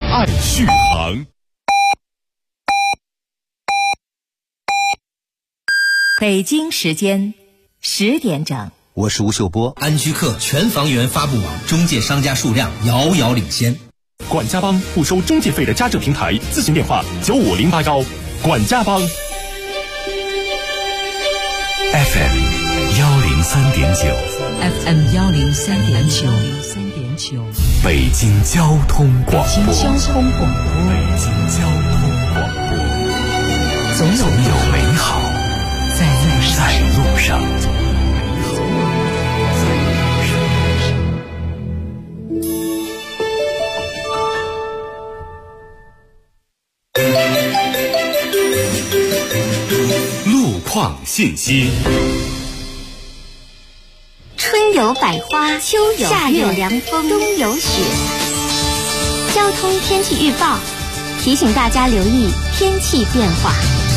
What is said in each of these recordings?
爱续航。 北京时间10点整， 我是吴秀波。 安居客全房源发布网中介商家数量遥遥领先。 管家帮不收中介费的家政平台，咨询电话95081。管家帮 FM 103.9 FM 103.9， 北京交通广播。 北京交通广播，总有美好在路上。路况信息。 春有百花，秋有夏有凉风，冬有雪。交通天气预报提醒大家留意天气变化。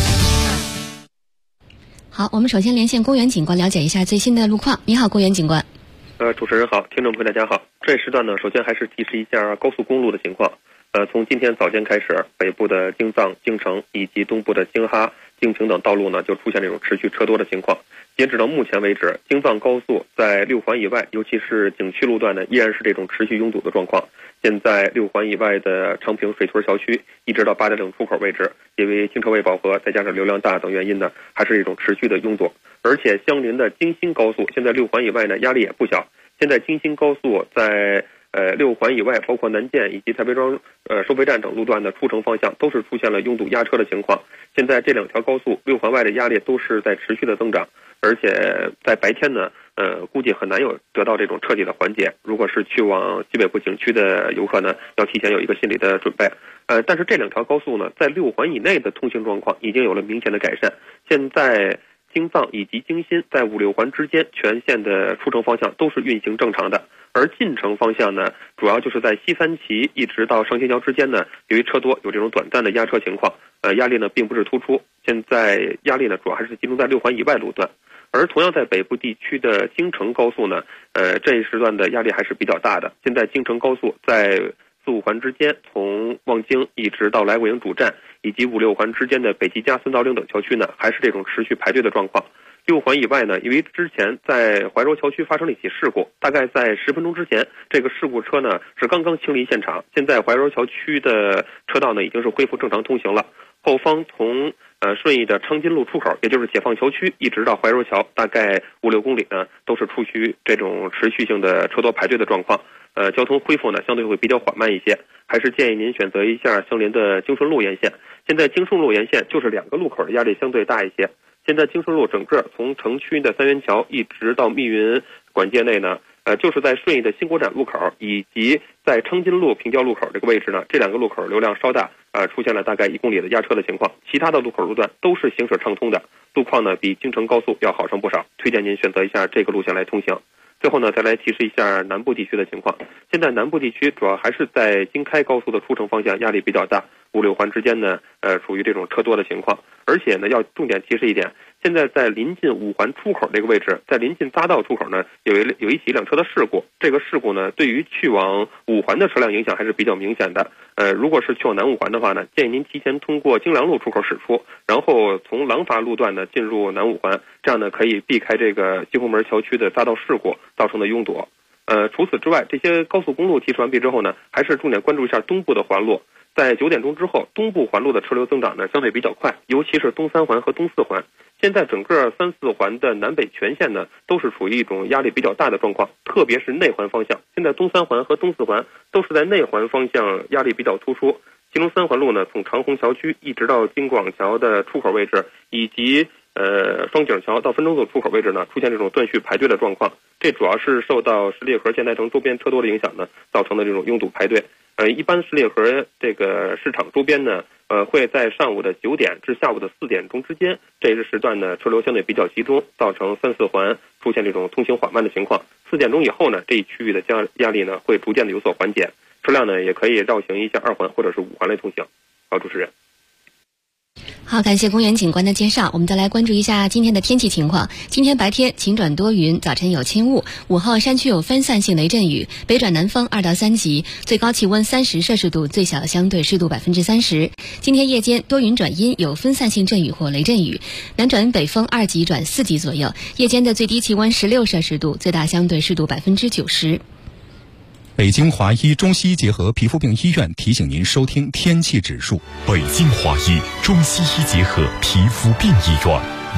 好，我们首先连线公园警官了解一下最新的路况。你好，公园警官。 主持人好，听众朋友大家好。这时段呢，首先还是提示一下高速公路的情况。从今天早间开始，北部的京藏、京承以及东部的京哈、京平等道路呢，就出现这种持续车多的情况。截止到目前为止，京藏高速在6环以外，尤其是景区路段呢，依然是这种持续拥堵的状况。现在6环以外的昌平水屯小区，一直到8点整出口位置，因为停车位饱和，再加上流量大等原因呢，还是一种持续的拥堵。而且相邻的京新高速，现在6环以外呢，压力也不小。现在京新高速在6环以外，包括南建以及台北庄收费站等路段的出城方向，都是出现了拥堵压车的情况。现在这两条高速6环外的压力都是在持续的增长，而且在白天呢，估计很难有得到这种彻底的缓解。如果是去往西北部景区的游客呢，要提前有一个心理的准备。但是这两条高速呢，在6环以内的通行状况已经有了明显的改善。现在京藏以及京新在5、6环之间全线的出城方向都是运行正常的，而进城方向呢，主要就是在西三旗一直到上新桥之间呢，由于车多有这种短暂的压车情况，压力呢并不是突出。现在压力呢主要还是集中在6环以外路段，而同样在北部地区的京承高速呢，这一时段的压力还是比较大的。现在京承高速在4、5环之间，从望京一直到来国营主站以及5、6环之间的北纪家、三道岭等桥区呢，还是这种持续排队的状况。6环以外呢，因为之前在怀柔桥区发生了一起事故，大概在10分钟之前，这个事故车呢是刚刚清离现场。现在怀柔桥区的车道呢已经是恢复正常通行了。后方从顺义的昌金路出口，也就是解放桥区，一直到怀柔桥，大概5、6公里呢，都是处于这种持续性的车多排队的状况。交通恢复呢相对会比较缓慢一些，还是建议您选择一下相邻的京顺路沿线。现在京顺路沿线就是2个路口的压力相对大一些。现在京顺路整个从城区的三元桥一直到密云管界内呢，就是在顺义的新国展路口以及在昌金路平交路口这个位置呢，这2个路口流量稍大，出现了大概1公里的压车的情况。其他的路口路段都是行驶畅通的，路况呢比京承高速要好上不少，推荐您选择一下这个路线来通行。最后呢，再来提示一下南部地区的情况。现在南部地区主要还是在京开高速的出城方向压力比较大，5、6环之间呢，处于这种车多的情况。而且呢，要重点提示一点，现在在临近5环出口这个位置，在临近匝道出口呢，有一起1辆车的事故。这个事故呢，对于去往5环的车辆影响还是比较明显的。如果是去往南5环的话呢，建议您提前通过京良路出口驶出，然后从廊坊路段呢进入南5环，这样呢可以避开这个西红门桥区的匝道事故造成的拥堵。除此之外，这些高速公路提示完毕之后呢，还是重点关注一下东部的环路。在9点钟之后，东部环路的车流增长呢相对比较快，尤其是东3环和东4环。现在整个3、4环的南北全线呢都是处于一种压力比较大的状况，特别是内环方向。现在东3环和东4环都是在内环方向压力比较突出。其中3环路呢，从长虹桥区一直到京广桥的出口位置，以及双井桥到分钟路出口位置呢，出现这种断续排队的状况。这主要是受到十里河建材城周边车多的影响呢，造成的这种拥堵排队。一般十里河这个市场周边呢，会在上午的9点至下午的4点钟之间，这一时段呢车流相对比较集中，造成3、4环出现这种通行缓慢的情况。4点钟以后呢，这一区域的压力呢会逐渐的有所缓解，车辆呢也可以绕行一下2环或者是5环来通行。好，主持人。 好，感谢公园警官的介绍。我们再来关注一下今天的天气情况。今天白天晴转多云，早晨有轻雾，午后山区有分散性雷阵雨，北转南风2到3级，最高气温30摄氏度，最小相对湿度30%。今天夜间多云转阴，有分散性阵雨或雷阵雨，南转北风2级转4级左右，夜间的最低气温16摄氏度，最大相对湿度90%。 北京华医中西医结合皮肤病医院提醒您收听天气指数。 北京华医中西医结合皮肤病医院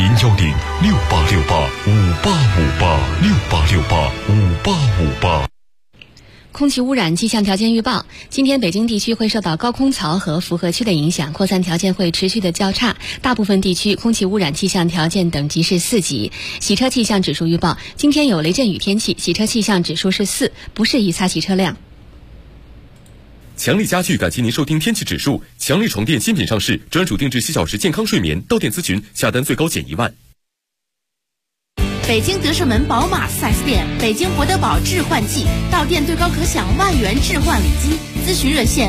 ，0106868585858 空气污染气象条件预报：今天北京地区会受到高空槽和符合区的影响，扩散条件会持续的较差，大部分地区空气污染气象条件等级是4级。洗车气象指数预报：今天有雷阵雨天气，洗车气象指数是4，不适宜擦洗车辆。 强力家具感谢您收听天气指数。强力床垫新品上市，专属定制7小时健康睡眠，到店咨询，下单最高减1万。 北京德胜门宝马 4S 店，北京博德堡置换季，到店最高可享1万元置换礼金，咨询热线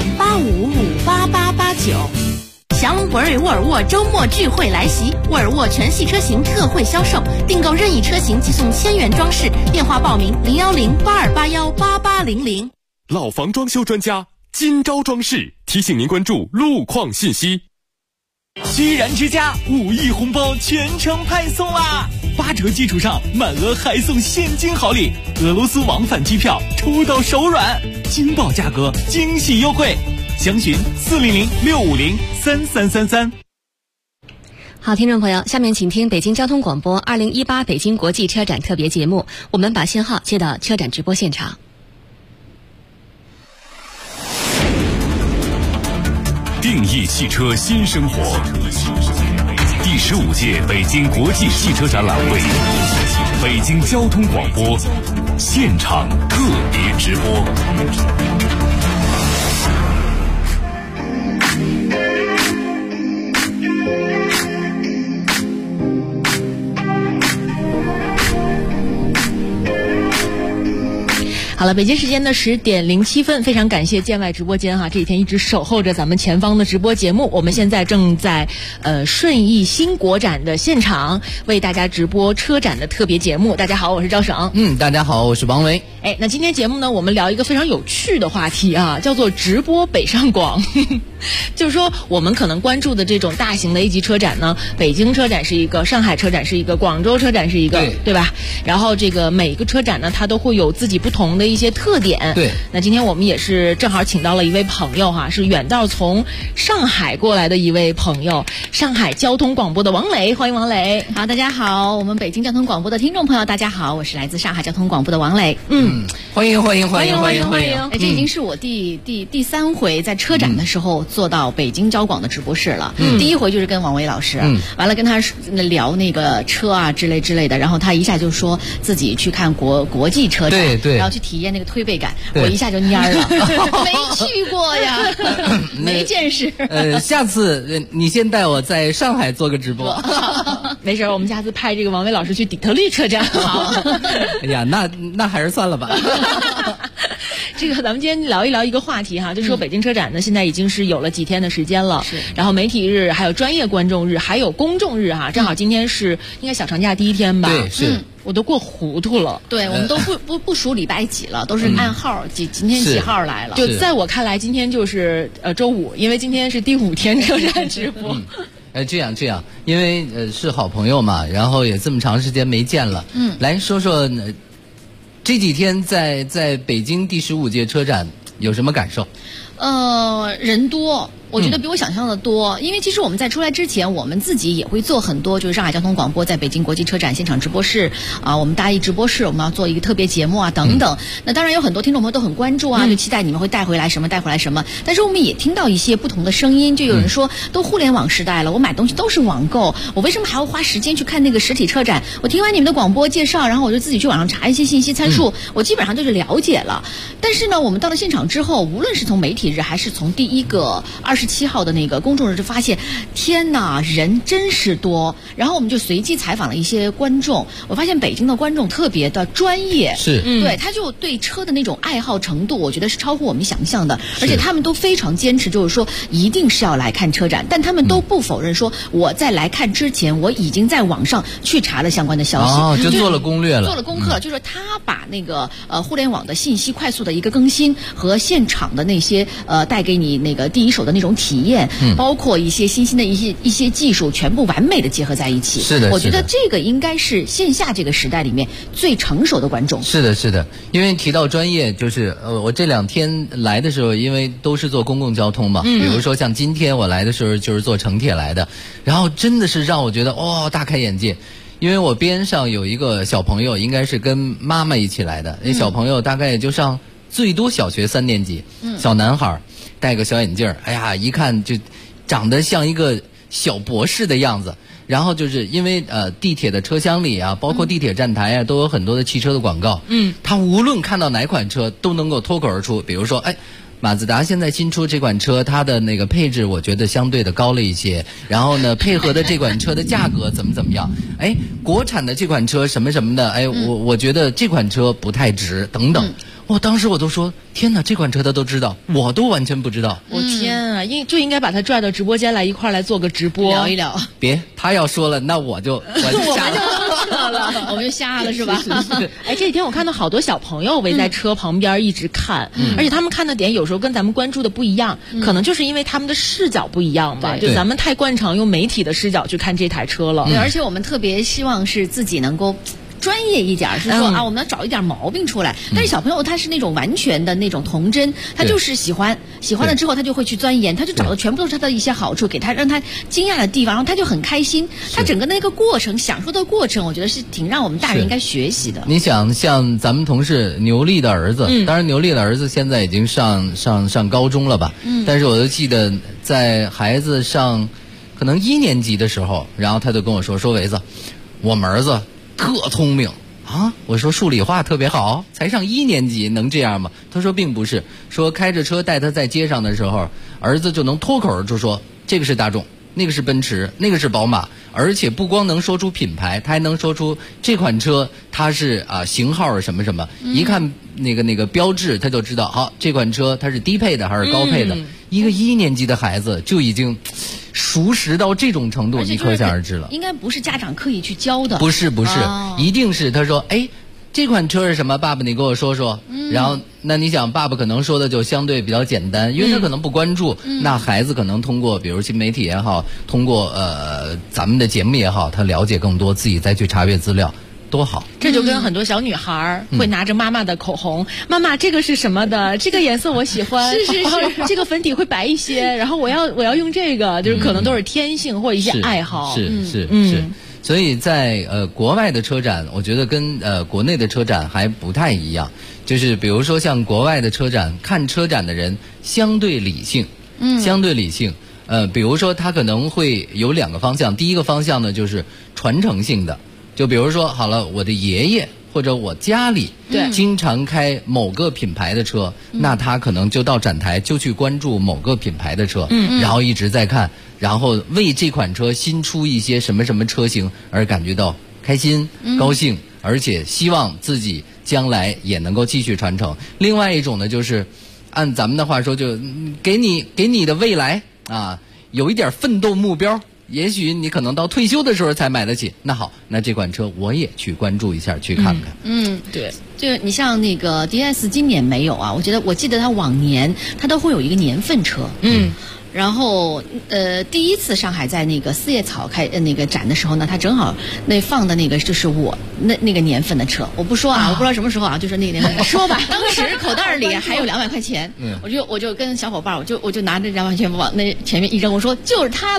85558889。祥龙博瑞沃尔沃周末聚会来袭，沃尔沃全系车型特惠销售，订购任意车型即送1000元装饰，电话报名01082818800。 老房装修专家金招装饰提醒您关注路况信息。 居然之家5亿红包全程派送啦！8折基础上满额还送现金好礼，俄罗斯往返机票抽到手软，惊爆价格，惊喜优惠，详询400-650-3333。 好，听众朋友，下面请听北京交通广播2018北京国际车展特别节目，我们把信号接到车展直播现场。 定义汽车新生活，第15届北京国际汽车展览会，北京交通广播现场特别直播。 好了，北京时间的10点07分，非常感谢建外直播间这几天一直守候着咱们前方的直播节目。我们现在正在顺义新国展的现场为大家直播车展的特别节目。大家好，我是赵省。 大家好，我是王维。 那今天节目呢，我们聊一个非常有趣的话题叫做直播北上广。就是说我们可能关注的这种大型的A级车展呢，北京车展是一个，上海车展是一个，广州车展是一个，对吧？然后这个每一个车展呢，它都会有自己不同的一些特点。 对。 那今天我们也是正好请到了一位朋友是远道从上海过来的一位朋友，上海交通广播的王磊，欢迎王磊。 好，大家好，我们北京交通广播的听众朋友，大家好，我是来自上海交通广播的王磊。 欢迎。 这已经是我第3回在车展的时候坐到北京交广的直播室了。第一回就是跟王维老师，完了跟他聊那个车之类的，然后他一下就说自己去看国际车展， 对， 然后去体验那个推背感，我一下就蔫了，没去过呀，没见识。 下次你先带我在上海做个直播。 没事，我们下次派这个王维老师去底特律车展。好。 哎呀，那还是算了吧。 这个咱们今天聊一聊一个话题就说北京车展呢，现在已经是有了几天的时间了，然后媒体日，还有专业观众日，还有公众日正好今天是应该小长假第1天吧？ 对，是。 我都过糊涂了。 对，我们都不数礼拜几了，都是按号今天几号来了。 就在我看来，今天就是周五，因为今天是第5天车展直播。 这样，因为是好朋友嘛，然后也这么长时间没见了。来说说这几天在北京第15届车展有什么感受？ 人多。我觉得比我想象的多，因为其实我们在出来之前，我们自己也会做很多，就是上海交通广播在北京国际车展现场直播室我们大一直播室，我们要做一个特别节目等等。那当然有很多听众朋友都很关注就期待你们会带回来什么。但是我们也听到一些不同的声音，就有人说，都互联网时代了，我买东西都是网购，我为什么还要花时间去看那个实体车展？我听完你们的广播介绍，然后我就自己去网上查一些信息参数，我基本上就是了解了。但是呢，我们到了现场之后，无论是从媒体日还是从第一个 27号的那个公众日就发现，天哪，人真是多。然后我们就随机采访了一些观众，我发现北京的观众特别的专业， 是， 对，他就对车的那种爱好程度，我觉得是超乎我们想象的，而且他们都非常坚持，就是说一定是要来看车展，但他们都不否认说我在来看之前，我已经在网上去查了相关的消息， 就做了攻略了， 做了功课，就是他把那个互联网的信息快速的一个更新和现场的那些带给你那个第一手的那种体验，包括一些新兴的一些技术，全部完美的结合在一起。 是的， 我觉得这个应该是线下这个时代里面最成熟的观众。 是的，是的，因为提到专业，就是我这2天来的时候，因为都是坐公共交通嘛，比如说像今天我来的时候就是坐城铁来的，然后真的是让我觉得大开眼界。因为我边上有一个小朋友，应该是跟妈妈一起来的，那小朋友大概也就上最多小学3年级，小男孩戴个小眼镜，哎呀，一看就长得像一个小博士的样子。然后就是因为地铁的车厢里啊，包括地铁站台啊，都有很多的汽车的广告。他无论看到哪款车都能够脱口而出，比如说马自达现在新出这款车，它的那个配置我觉得相对的高了一些，然后呢配合的这款车的价格怎么样，国产的这款车什么什么的，我觉得这款车不太值等等。当时我都说天哪，这款车他都知道，我都完全不知道。 我天啊，就应该把他拽到直播间来，一块来做个直播聊一聊。 别，他要说了，那我就瞎了，我们就瞎了是吧？ 是。这几天我看到好多小朋友围在车旁边一直看，而且他们看的点有时候跟咱们关注的不一样，可能就是因为他们的视角不一样吧。就咱们太惯常用媒体的视角去看这台车了。 对，而且我们特别希望是自己能够专业一点，是说我们要找一点毛病出来。但是小朋友他是那种完全的那种童真，他就是喜欢了之后他就会去钻研，他就找的全部都是他的一些好处，给他让他惊讶的地方，然后他就很开心。他整个那个过程，享受的过程，我觉得是挺让我们大人应该学习的。 你想，像咱们同事牛丽的儿子，当然牛丽的儿子现在已经上高中了吧？但是我就记得在孩子上可能1年级的时候，然后他就跟我说维子，我们儿子特聪明啊！我说数理化特别好，才上1年级能这样吗？他说并不是，说开着车带他在街上的时候，儿子就能脱口而出说这个是大众，那个是奔驰，那个是宝马，而且不光能说出品牌，他还能说出这款车它是型号是什么什么，一看那个标志他就知道，好，这款车它是低配的还是高配的。一个1年级的孩子就已经熟识到这种程度，你可想而知了。 应该不是家长刻意去教的， 不是，一定是他说这款车是什么？爸爸你给我说说。然后那你想，爸爸可能说的就相对比较简单，因为他可能不关注。那孩子可能通过比如新媒体也好，通过咱们的节目也好，他了解更多，自己再去查阅资料。多好！ 这就跟很多小女孩会拿着妈妈的口红，妈妈这个是什么的？这个颜色我喜欢， 是， 这个粉底会白一些，然后我要用这个，就是可能都是天性或一些爱好。 是。所以在国外的车展，我觉得跟国内的车展还不太一样，就是比如说像国外的车展，看车展的人相对理性，比如说他可能会有2个方向，第一个方向呢就是传承性的。就比如说好了，我的爷爷或者我家里经常开某个品牌的车，那他可能就到展台就去关注某个品牌的车，然后一直在看，然后为这款车新出一些什么什么车型而感觉到开心、高兴，而且希望自己将来也能够继续传承。另外一种呢，就是按咱们的话说，就给你的未来有一点奋斗目标。也许你可能到退休的时候才买得起，那好，那这款车我也去关注一下，去看看。 对，就你像那个 DS 今年没有啊，我记得它往年它都会有一个年份车。然后第一次上海在那个四叶草开那个展的时候呢，它正好那放的那个就是我那个年份的车，我不说我不知道什么时候就是那个年份说吧，当时口袋里还有200块钱，我就跟小伙伴我就拿着200块钱往那前面一扔，我说就是它了。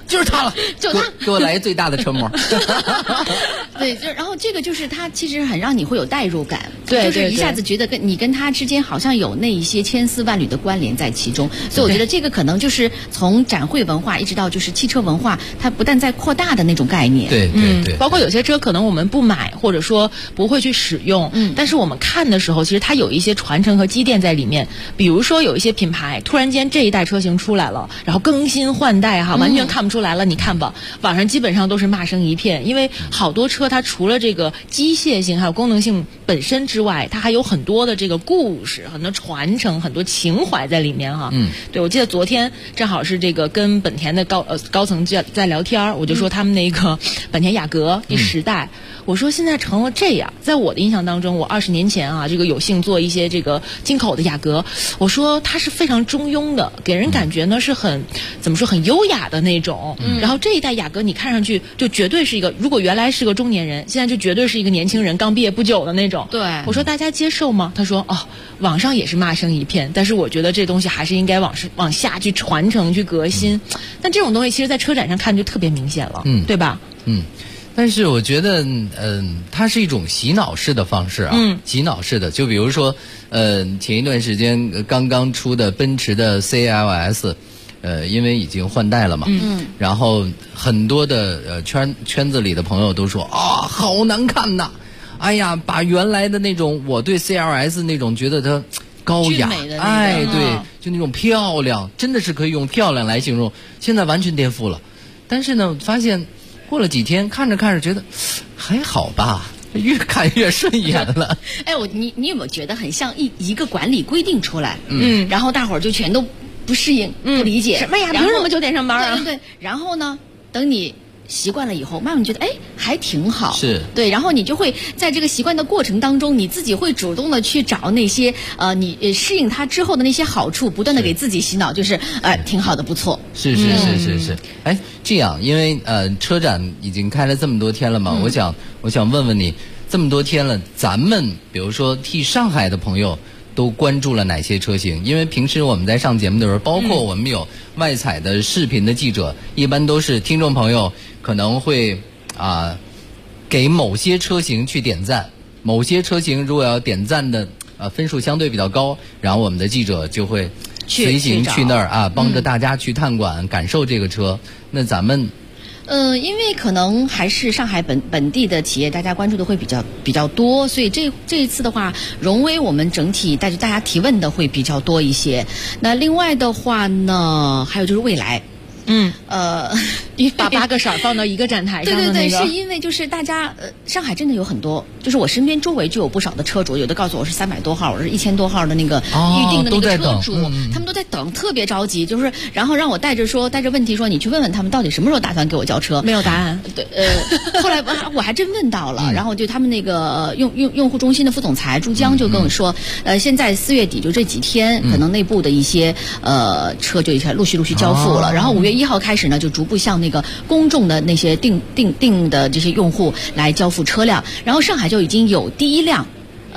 就是它了， 就它， 给我来最大的车模。 对，然后这个就是它其实很让你会有代入感， 对， 就是一下子觉得跟它之间好像有那一些千丝万缕的关联在其中，所以我觉得这个可能就是从展会文化一直到就是汽车文化，它不但在扩大的那种概念， 对， 包括有些车可能我们不买或者说不会去使用，但是我们看的时候，其实它有一些传承和积淀在里面。比如说有一些品牌突然间这一代车型出来了，然后更新换代完全看不出来了。你看吧，网上基本上都是骂声一片，因为好多车它除了这个机械性还有功能性本身之外，它还有很多的这个故事、很多传承、很多情怀在里面哈。对，我记得昨天正好是这个跟本田的高层在聊天，我就说他们那个本田雅阁第10代。我说现在成了这样，在我的印象当中，我20年前这个有幸做一些这个进口的雅阁，我说它是非常中庸的，给人感觉呢是很怎么说很优雅的那种。然后这一代雅阁你看上去就绝对是一个，如果原来是个中年人，现在就绝对是一个年轻人刚毕业不久的那种。 对， 我说大家接受吗？他说网上也是骂声一片，但是我觉得这东西还是应该往下去传承去革新。但这种东西其实在车展上看就特别明显了，对吧？ 但是我觉得，它是一种洗脑式的方式啊，洗脑式的。就比如说，前一段时间刚刚出的奔驰的 CLS，因为已经换代了嘛，然后很多的圈子里的朋友都说好难看呐，哎呀，把原来的那种我对 CLS 那种觉得它高雅，对，就那种漂亮，真的是可以用漂亮来形容，现在完全颠覆了。但是呢，发现过了几天，看着看着觉得还好吧，越看越顺眼了。 你有没有觉得很像一个管理规定出来，然后大伙儿就全都不适应、不理解， 什么呀？凭什么9点上班啊？ 对，然后呢，等你习惯了以后，慢慢觉得还挺好， 是对，然后你就会在这个习惯的过程当中，你自己会主动的去找那些你适应它之后的那些好处，不断的给自己洗脑，就是挺好的，不错。 是。这样，因为车展已经开了这么多天了嘛，我想问问你，这么多天了，咱们比如说替上海的朋友都关注了哪些车型？因为平时我们在上节目的时候，包括我们有外采的视频的记者，一般都是听众朋友可能会给某些车型去点赞，某些车型如果要点赞的分数相对比较高，然后我们的记者就会随行去那儿帮着大家去探馆、感受这个车。那咱们因为可能还是上海本地的企业，大家关注的会比较多，所以这一次的话，荣威我们整体带着大家提问的会比较多一些。那另外的话呢，还有就是蔚来。 把8个色放到一个展台上的那个， 对，是因为就是大家上海真的有很多，就是我身边周围就有不少的车主，有的告诉我是300多号，我是1000多号的那个预定的那个车主，他们都在等，特别着急，就是然后让我带着问题说，你去问问他们到底什么时候打算给我交车， 没有答案。 对，后来我还真问到了，然后就他们那个用户中心的副总裁朱江就跟我说，现在4月底就这几天，可能内部的一些车就陆续交付了，然后5月1号开始呢，就逐步向那个公众的那些定的这些用户来交付车辆，然后上海就已经有第一辆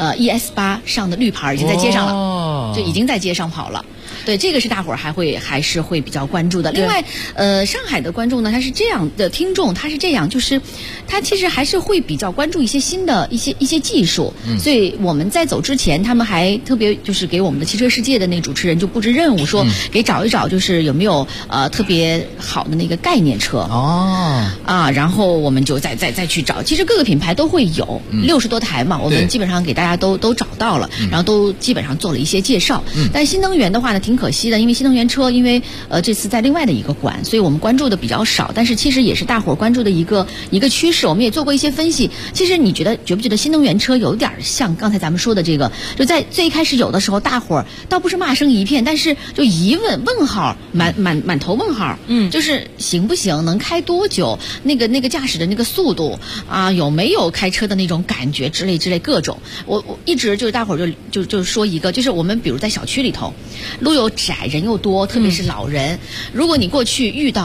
ES8 上的绿牌已经在街上了，就已经在街上跑了。对，这个是大伙儿还是会比较关注的。另外，上海的观众呢，他是这样的听众，他是这样，就是他其实还是会比较关注一些新的一些技术。所以我们在走之前，他们还特别就是给我们的汽车世界的那主持人就布置任务，说给找一找，就是有没有特别好的那个概念车然后我们就再去找。其实各个品牌都会有60多台嘛，我们基本上给大家都找到了，然后都基本上做了一些介绍。但新能源的话呢，挺可惜的，因为新能源车，因为这次在另外的一个馆，所以我们关注的比较少。但是其实也是大伙儿关注的一个趋势，我们也做过一些分析。其实你觉不觉得新能源车有点像刚才咱们说的这个？就在最开始有的时候，大伙儿倒不是骂声一片，但是就疑问问号，满头问号。就是行不行？能开多久？那个驾驶的那个速度有没有开车的那种感觉之类各种。我一直就是大伙儿就说一个，就是我们比如在小区里头，路又窄，人又多，特别是老人。如果你过去遇到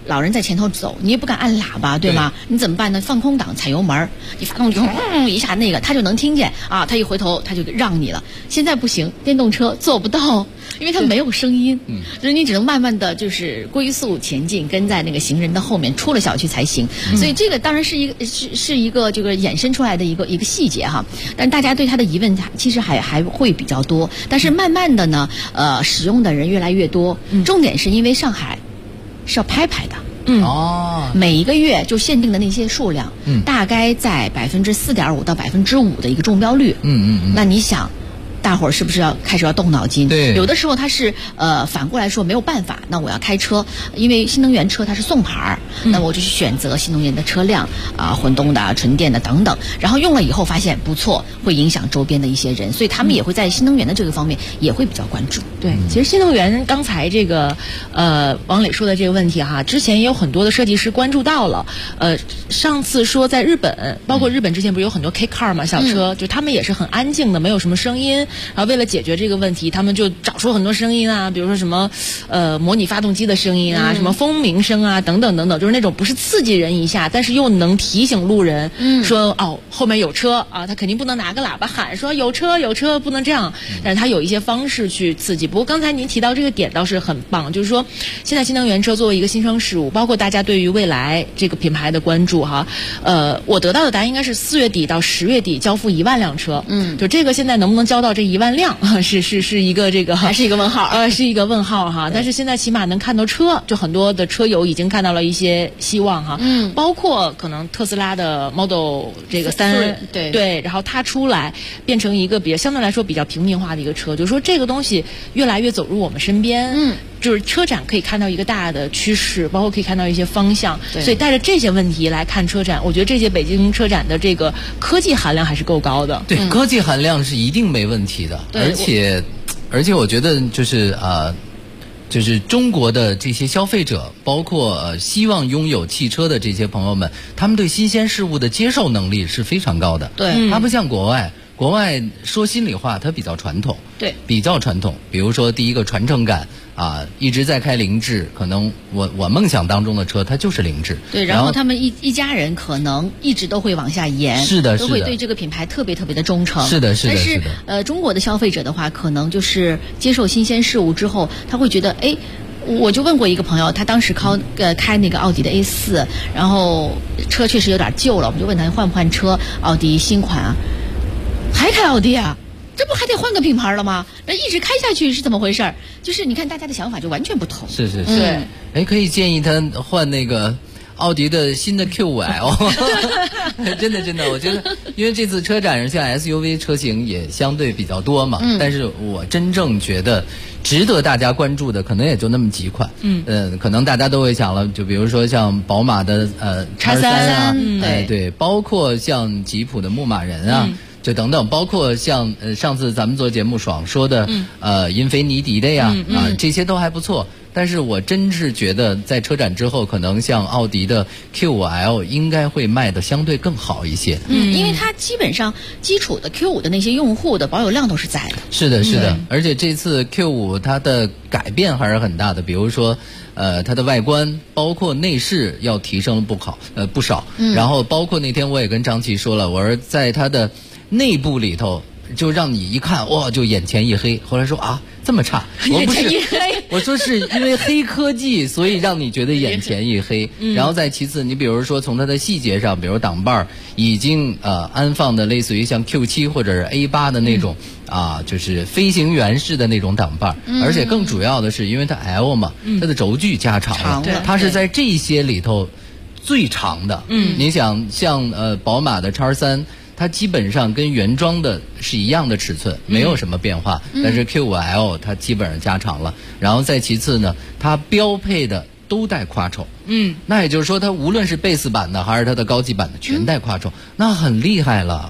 老人在前头走，你也不敢按喇叭，对吗？你怎么办呢？放空档踩油门，你发动机一下那个他就能听见啊，他一回头他就让你了。现在不行，电动车做不到，因为它没有声音，所以你只能慢慢的就是龟速前进，跟在那个行人的后面，出了小区才行。所以这个当然是一个这个衍生出来的一个细节哈，但大家对它的疑问其实还会比较多，但是慢慢的呢，使用的人越来越多，重点是因为上海是要拍的。每一个月就限定的那些数量，大概在4.5%到5%的一个中标率。那你想，大伙儿是不是开始要动脑筋？ 对， 有的时候它是反过来说没有办法，那我要开车，因为新能源车它是送牌儿，那我就去选择新能源的车辆混动的、纯电的等等，然后用了以后发现不错，会影响周边的一些人，所以他们也会在新能源的这个方面也会比较关注。 对，其实新能源刚才这个王磊说的这个问题哈，之前也有很多的设计师关注到了。上次说在日本，包括日本之前不是有很多 K car 嘛，小车，就他们也是很安静的，没有什么声音。然后为了解决这个问题，他们就找出很多声音啊，比如说什么模拟发动机的声音啊，什么风鸣声啊，等等等等，就是那种不是刺激人一下，但是又能提醒路人，说后面有车啊，他肯定不能拿个喇叭喊说有车有车，不能这样。但是他有一些方式去刺激。不过刚才您提到这个点倒是很棒，就是说现在新能源车作为一个新生事物，包括大家对于未来这个品牌的关注哈，我得到的答案应该是4月底到10月底交付1万辆车。就这个现在能不能交到这1万辆，是一个这个还是一个问号， 是一个问号哈。但是现在起码能看到车，就很多的车友已经看到了一些希望哈。包括可能特斯拉的 Model 这个3，对，然后它出来变成一个相对来说比较平民化的一个车，就是说这个东西越来越走入我们身边。就是车展可以看到一个大的趋势，包括可以看到一些方向。所以带着这些问题来看车展，我觉得这届北京车展的这个科技含量还是够高的。 对，科技含量是一定没问题的。而且我觉得就是中国的这些消费者，包括希望拥有汽车的这些朋友们，他们对新鲜事物的接受能力是非常高的。 对， 它不像国外说心里话，它比较传统。 对， 比较传统。比如说第一个传承感一直在开凌志，可能我梦想当中的车它就是凌志。 对，然后他们一家人可能一直都会往下延， 是的， 都会对这个品牌特别特别的忠诚。 是的。 但是中国的消费者的话，可能就是接受新鲜事物之后，他会觉得我就问过一个朋友，他当时开那个奥迪的 A4， 然后车确实有点旧了，我们就问他换不换车，奥迪新款啊，还开奥迪啊？这不还得换个品牌了吗？那一直开下去是怎么回事？就是你看大家的想法就完全不同。 是。对，可以建议他换那个奥迪的新的 Q5L。真的，我觉得因为这次车展上像 SUV 车型也相对比较多嘛，但是我真正觉得值得大家关注的可能也就那么几款。可能大家都会想了，就比如说像宝马的X3啊，对，包括像吉普的牧马人啊。就等等，包括像上次咱们做节目爽说的英菲尼迪的呀，这些都还不错。但是我真是觉得在车展之后，可能像奥迪的 Q5L 应该会卖的相对更好一些。 因为它基本上基础的 Q5 的那些用户的保有量都是在的。 是的，而且这次 Q5 它的改变还是很大的，比如说它的外观包括内饰要提升了不少。然后包括那天我也跟张琪说了，我说在它的内部里头就让你一看哇就眼前一黑，后来说这么差，我不是，我说是因为黑科技所以让你觉得眼前一黑。然后再其次，你比如说从它的细节上，比如挡把已经安放的类似于像 Q7 或者是 A8 的那种就是飞行员式的那种挡把，而且更主要的是因为它 L 嘛，它的轴距加长了，它是在这些里头最长的。你想像宝马的 X3。它基本上跟原装的是一样的尺寸，没有什么变化。但是 Q5L 它基本上加长了，然后再其次呢，它标配的都带quattro手。那也就是说，它无论是base版的还是它的高级版的，全带quattro手，那很厉害了。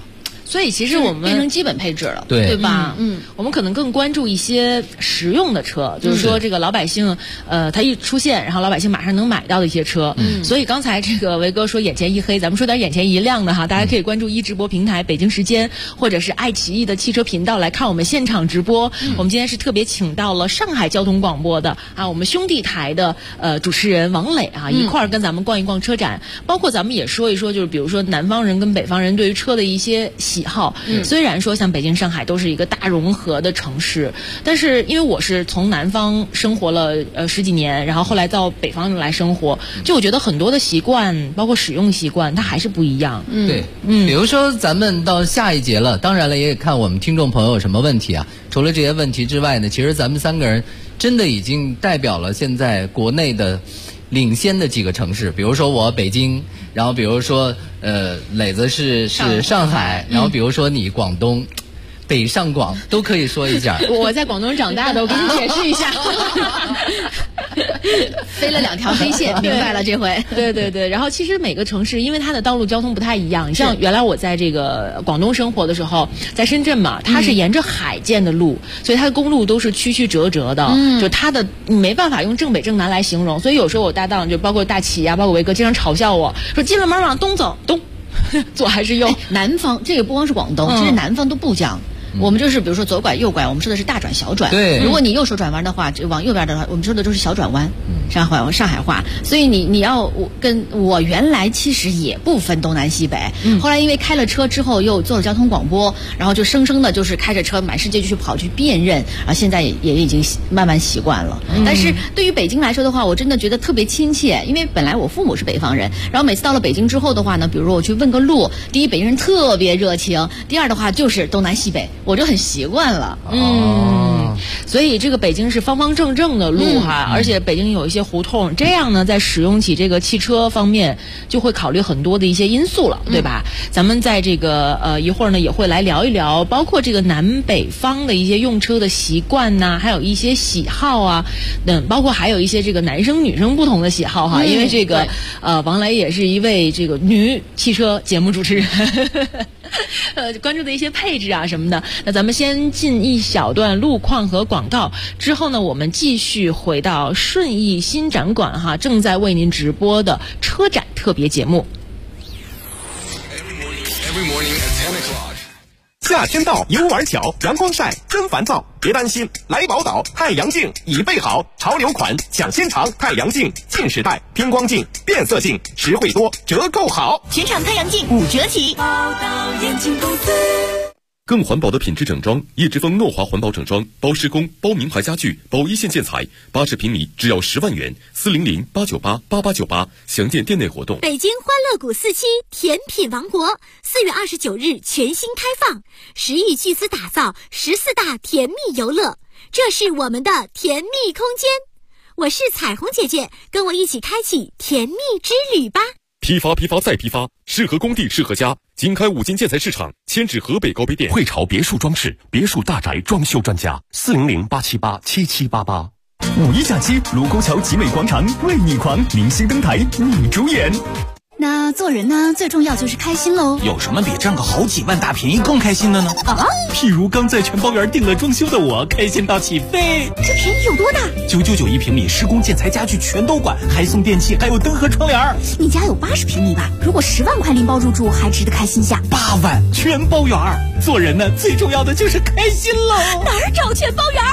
所以其实我们变成基本配置了， 对吧？我们可能更关注一些实用的车，就是说这个老百姓，它一出现，然后老百姓马上能买到的一些车。所以刚才这个维哥说眼前一黑，咱们说点眼前一亮的哈，大家可以关注直播平台北京时间，或者是爱奇艺的汽车频道来看我们现场直播。我们今天是特别请到了上海交通广播的我们兄弟台的主持人王磊一块儿跟咱们逛一逛车展，包括咱们也说一说，就是比如说南方人跟北方人对于车的一些喜好。虽然说像北京、上海都是一个大融合的城市，但是因为我是从南方生活了10几年，然后后来到北方来生活，就我觉得很多的习惯，包括使用习惯，它还是不一样。 对，比如说咱们到下一节了，当然了，也得看我们听众朋友有什么问题啊。除了这些问题之外呢，其实咱们3个人真的已经代表了现在国内的领先的几个城市，比如说我北京，然后比如说磊子是上海，然后比如说你广东。北上广都可以说一下。 我在广东长大的，我给你解释一下。 飞了2条黑线，明白了这回。 对。然后其实每个城市因为它的道路交通不太一样，像原来我在这个广东生活的时候，在深圳嘛，它是沿着海建的路，所以它的公路都是曲曲折折的，就它的你没办法用正北正南来形容。所以有时候我搭档就包括大齐包括维哥经常嘲笑我说进了门往东走，东左还是右？ 南方这个不光是广东，其实南方都不讲。我们就是比如说左拐右拐，我们说的是大转小转。 对， 如果你右手转弯的话，往右边的话，我们说的都是小转弯。上海话。所以你要跟我原来其实也不分东南西北，后来因为开了车之后又做了交通广播，然后就生生的就是开着车满世界就去跑去辨认，现在也已经慢慢习惯了。但是对于北京来说的话，我真的觉得特别亲切，因为本来我父母是北方人，然后每次到了北京之后的话呢，比如说我去问个路，第一北京人特别热情，第二的话就是东南西北。我就很习惯了， 所以这个北京是方方正正的路而且北京有一些胡同，这样呢，在使用起这个汽车方面，就会考虑很多的一些因素了，对吧？咱们在这个一会儿呢，也会来聊一聊，包括这个南北方的一些用车的习惯呐，还有一些喜好啊，包括还有一些这个男生女生不同的喜好因为这个王雷也是一位这个女汽车节目主持人。关注的一些配置什么的，那咱们先进一小段路况和广告，之后呢，我们继续回到顺义新展馆正在为您直播的车展特别节目。 夏天到，游玩巧，阳光晒真烦躁，别担心，来宝岛太阳镜已备好，潮流款抢先尝，太阳镜近视带偏光镜变色镜实惠多，折扣好， 全场太阳镜5折起。宝岛眼镜公司。 更环保的品质整装，叶之峰诺华环保整装，包施工，包名牌家具，包一线建材，80平米只要10万元，400-898-8898，详见店内活动。 北京欢乐谷4期甜品王国4月29日全新开放，10亿巨资打造14大甜蜜游乐，这是我们的甜蜜空间。我是彩虹姐姐，跟我一起开启甜蜜之旅吧。 批发再批发，适合工地适合家。经开5金建材市场，迁至河北高碑店。 汇潮别墅装饰，别墅大宅装修专家，400-878-7788。 5一假期，卢沟桥集美广场为你狂，明星登台你主演。 那做人呢，最重要就是开心喽。 有什么比占个好几万大便宜更开心的呢？譬如刚在全包园订了装修的我，开心到起飞。 这便宜有多大 ？999一平米，施工建材家具全都管，还送电器，还有灯和窗帘。 你家有80平米吧？如果10万块拎包入住，还值得开心下。 8万全包园。做人呢，最重要的就是开心喽。 哪儿找全包园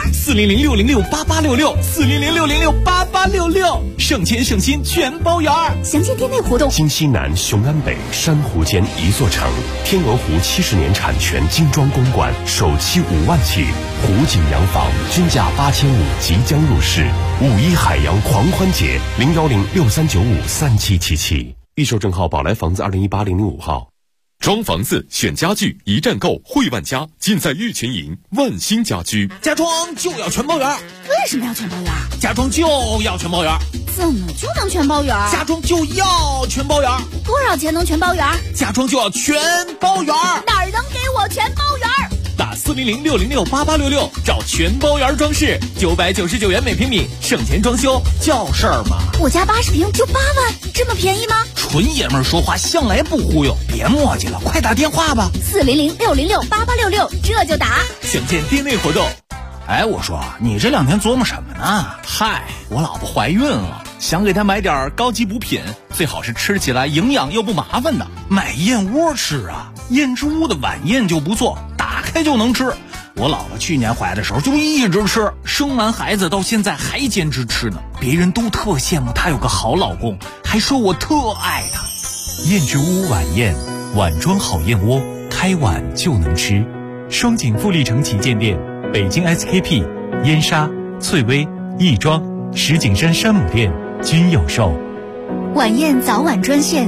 ？400-606-8866，400-606-8866，省钱省心全包园。 详见店内活动。 京西南雄安北珊瑚间一座城，天鹅湖70年产权精装公馆，首期5万起，湖景洋房均价8500即将入市。5·1海洋狂欢节，01063953777，预售证号宝来房子2018-005号。 装房子选家具，一站购汇万家，尽在玉泉营万兴家居。 家装就要全包园。 为什么要全包园？ 家装就要全包园。 怎么就能全包园？ 家装就要全包园。 多少钱能全包园？ 家装就要全包园。 哪儿能给我全包园？ 打 400-606-8866，找全包园装饰，999元每平米，省钱装修叫事儿吗？ 我家80平就8万，这么便宜吗？ 纯爷们儿说话向来不忽悠，别磨叽了，快打电话吧。 400-606-8866，这就打。 详见店内活动。 哎，我说你这2天琢磨什么呢？ 嗨，我老婆怀孕了，想给她买点高级补品，最好是吃起来营养又不麻烦的。买燕窝吃啊，燕之屋的晚宴就不错，打开就能吃。我老婆去年怀的时候就一直吃，生完孩子到现在还坚持吃呢。别人都特羡慕她有个好老公，还说我特爱她。 燕之屋晚宴，碗装好燕窝，开碗就能吃。双井富力城旗舰店，北京 SKP、燕莎、翠微、亦庄、石景山山姆店均有售。 晚宴早晚专线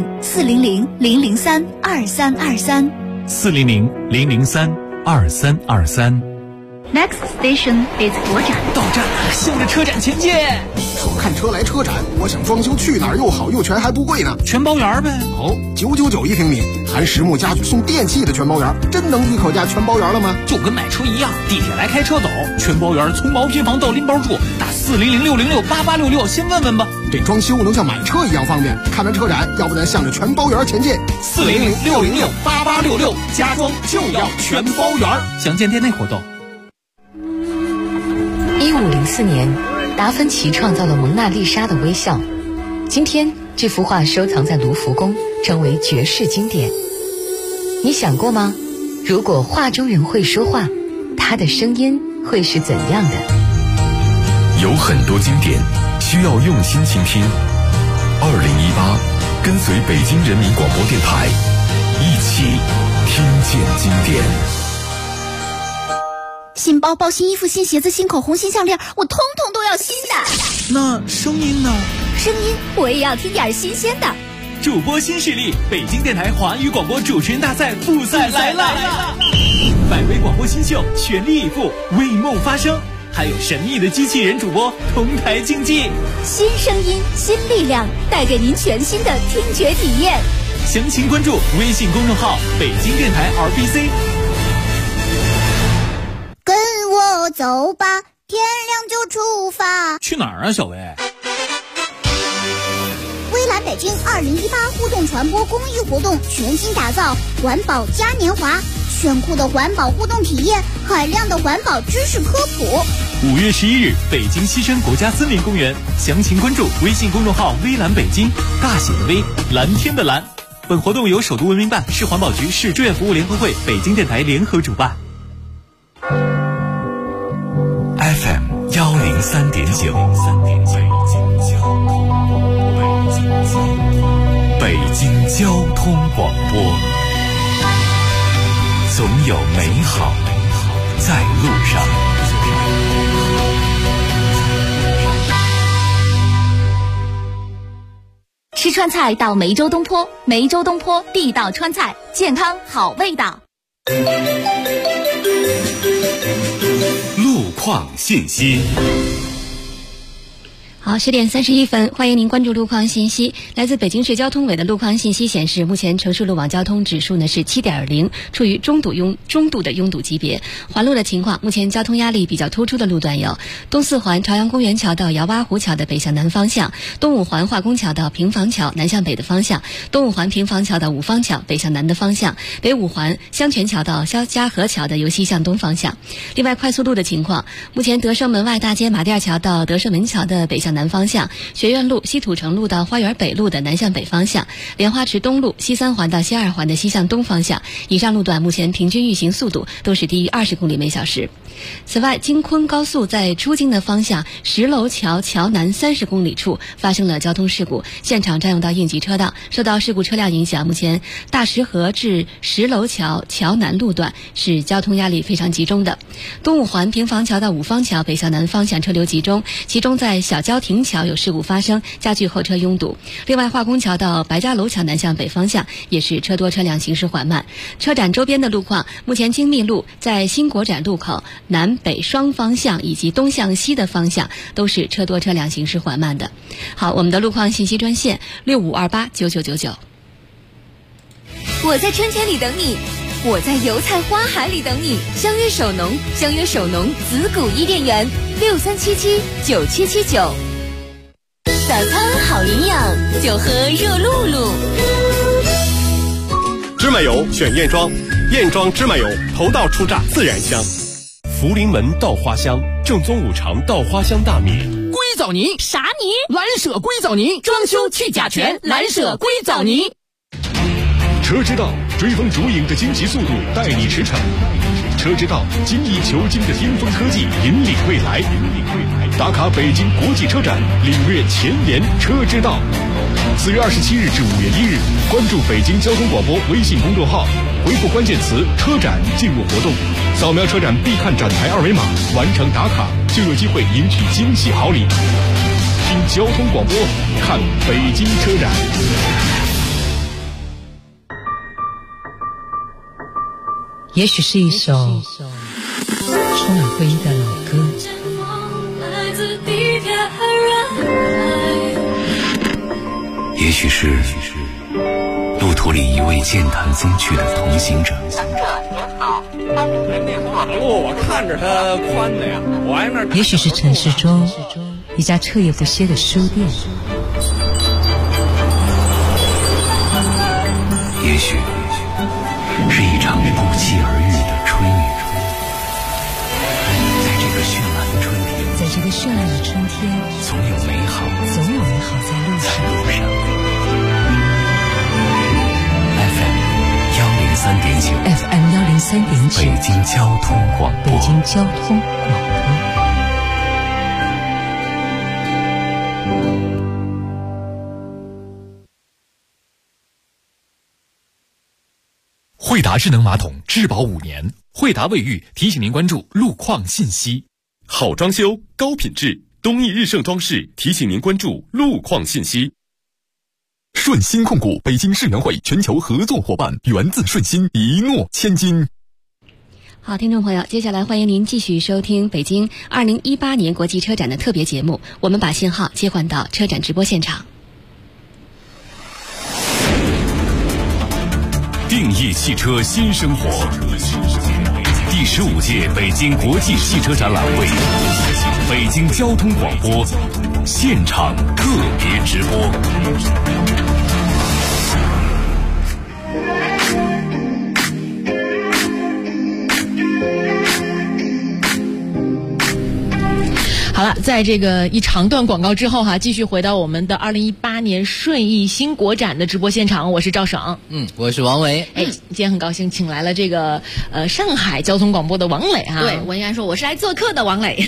400-003-2323。 400-003-2323。 Next station is 国展。 到站了，向着车展前进。 说看车来车展，我想装修去哪儿又好又全还不贵呢？ 全包园呗。 哦，999一平米，含实木家具送电器的全包园，真能一口价全包园了吗？ 就跟买车一样，地铁来开车走，全包园从毛坯房到拎包住，打400-606-8866，先问问吧。 这装修能像买车一样方便。看完车展，要不咱向着全包园前进。 400-606-8866，家装就要全包园。详见店内活动。 1504年，达芬奇创造了蒙娜丽莎的微笑。今天，这幅画收藏在卢浮宫，成为绝世经典。你想过吗？如果画中人会说话，他的声音会是怎样的？ 有很多经典需要用心倾听。2018，跟随北京人民广播电台，一起听见经典。 新包包、新衣服、新鞋子、新口红、新项链，我通通都要新的。 那声音呢？ 声音我也要听点新鲜的。 主播新势力，北京电台华语广播主持人大赛复赛来了！100位广播新秀全力以赴，为梦发声，还有神秘的机器人主播同台竞技。 新声音，新力量，带给您全新的听觉体验。 详情关注微信公众号北京电台 RBC。 跟我走吧，天亮就出发。 去哪儿啊，小薇？ 微蓝北京2018互动传播公益活动全新打造环保嘉年华，炫酷的环保互动体验，海量的环保知识科普。 5月11日，北京西山国家森林公园，详情关注微信公众号微蓝北京，大写的微，蓝天的蓝。本活动由首都文明办、市环保局、市志愿服务联合会、北京电台联合主办。 FM 103.9，北京交通广播，总有美好在路上。 吃川菜到梅州东坡，梅州东坡地道川菜，健康好味道。 路况信息。 好，10点31分，欢迎您关注路况信息。来自北京市交通委的路况信息显示，目前城市路网交通指数呢是7.0，处于中度的拥堵级别。环路的情况，目前交通压力比较突出的路段有东四环朝阳公园桥到姚洼湖桥的北向南方向，东五环化工桥到平房桥南向北的方向，东五环平房桥到五方桥北向南的方向，北五环香泉桥到肖家河桥的由西向东方向。另外，快速路的情况，目前德胜门外大街马甸桥到德胜门桥的北向南方向，学院路西土城路到花园北路的南向北方向，莲花池东路西三环到西二环的西向东方向。以上路段目前平均运行速度都是低于20公里每小时。此外，京昆高速在出京的方向石楼桥桥南30公里处发生了交通事故，现场占用到应急车道，受到事故车辆影响，目前大石河至石楼桥桥南路段是交通压力非常集中的。东五环平房桥到五方桥北向南方向车流集中，其中在小交亭桥有事故发生，加剧后车拥堵。另外，化工桥到白家楼桥南向北方向也是车多车辆行驶缓慢。车展周边的路况，目前精密路在新国展路口南北双方向以及东向西的方向都是车多车辆行驶缓慢的。好，我们的路况信息专线65289999。 我在春天里等你， 我在油菜花海里等你。相约首农，相约首农子谷伊甸园，63779779。早餐好营养，就喝热露露。 芝麻油选燕庄，燕庄芝麻油头道出榨，自然香。 福临门稻花香，正宗五常稻花香大米。 硅藻泥啥泥？ 蓝舍硅藻泥，装修去甲醛，蓝舍硅藻泥。 车之道追风逐影的惊奇速度，带你驰骋。车之道精益求精的巅峰科技，引领未来。打卡北京国际车展，领略前沿车之道。4月27日至5月1日，关注北京交通广播微信公众号，回复关键词“车展”进入活动，扫描车展必看展台二维码，完成打卡就有机会赢取惊喜好礼。听交通广播，看北京车展。 也许是一首充满回忆的老歌， 也许是路途里一位健谈风趣的同行者。 那马路我看着它宽的呀，我挨那。 也许是城市中一家彻夜不歇的书店， 也许是一场不期而遇的春雨。在这个绚烂的春天，总有美好在路上。 FM 103.9， 北京交通广播。 惠达智能马桶质保5年，惠达卫浴提醒您关注路况信息。 好装修高品质，东义日盛装饰提醒您关注路况信息。 顺鑫控股北京世园会全球合作伙伴，源自顺鑫，一诺千金。 好，听众朋友，接下来欢迎您继续收听北京2018年国际车展的特别节目，我们把信号切换到车展直播现场。 定义汽车新生活，第15届北京国际汽车展览会，北京交通广播现场特别直播。 好了，在这个一长段广告之后继续回到我们的2018年顺义新国展的直播现场，我是赵省， 我是王维。 今天很高兴请来了这个上海交通广播的王磊对，我应该说我是来做客的王磊。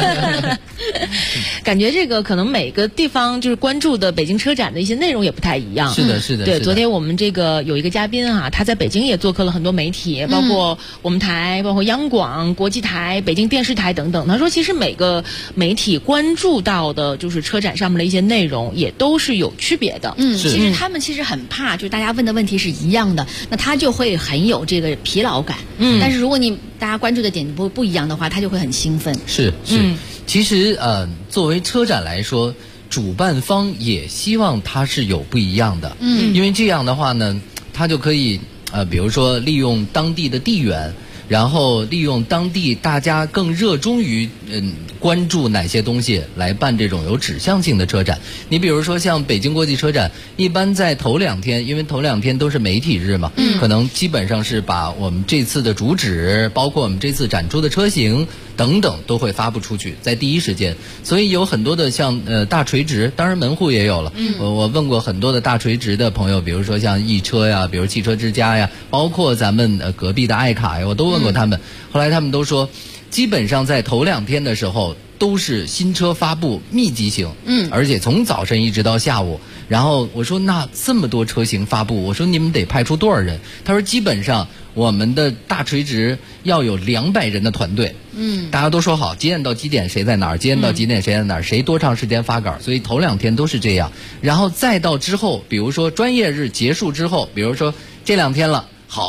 感觉这个可能每个地方就是关注的北京车展的一些内容也不太一样。 是的。 对，昨天我们这个有一个嘉宾他在北京也做客了很多媒体，包括我们台，包括央广、国际台、北京电视台等等。他说，其实每个媒体关注到的就是车展上面的一些内容也都是有区别的。 其实他们很怕就是大家问的问题是一样的，那他就会很有这个疲劳感。但是如果大家关注的点不一样的话，他就会很兴奋。 是。其实作为车展来说，主办方也希望它是有不一样的。因为这样的话呢，它就可以比如说利用当地的地缘，然后利用当地大家更热衷于关注哪些东西来办这种有指向性的车展。你比如说像北京国际车展，一般在头2天，因为头2天都是媒体日嘛，可能基本上是把我们这次的主旨，包括我们这次展出的车型等等都会发布出去，在第一时间。所以有很多的像大垂直，当然门户也有了。我问过很多的大垂直的朋友，比如说像易车呀，比如汽车之家呀，包括咱们隔壁的爱卡呀，我都问过他们。后来他们都说，基本上在头2天的时候都是新车发布密集型，而且从早晨一直到下午。然后我说，那这么多车型发布，我说你们得派出多少人？他说基本上我们的大垂直要有200人的团队。大家都说好几点到几点谁在哪儿，几点到几点谁在哪儿，谁多长时间发稿，所以头2天都是这样。然后再到之后，比如说专业日结束之后，比如说这2天了，好，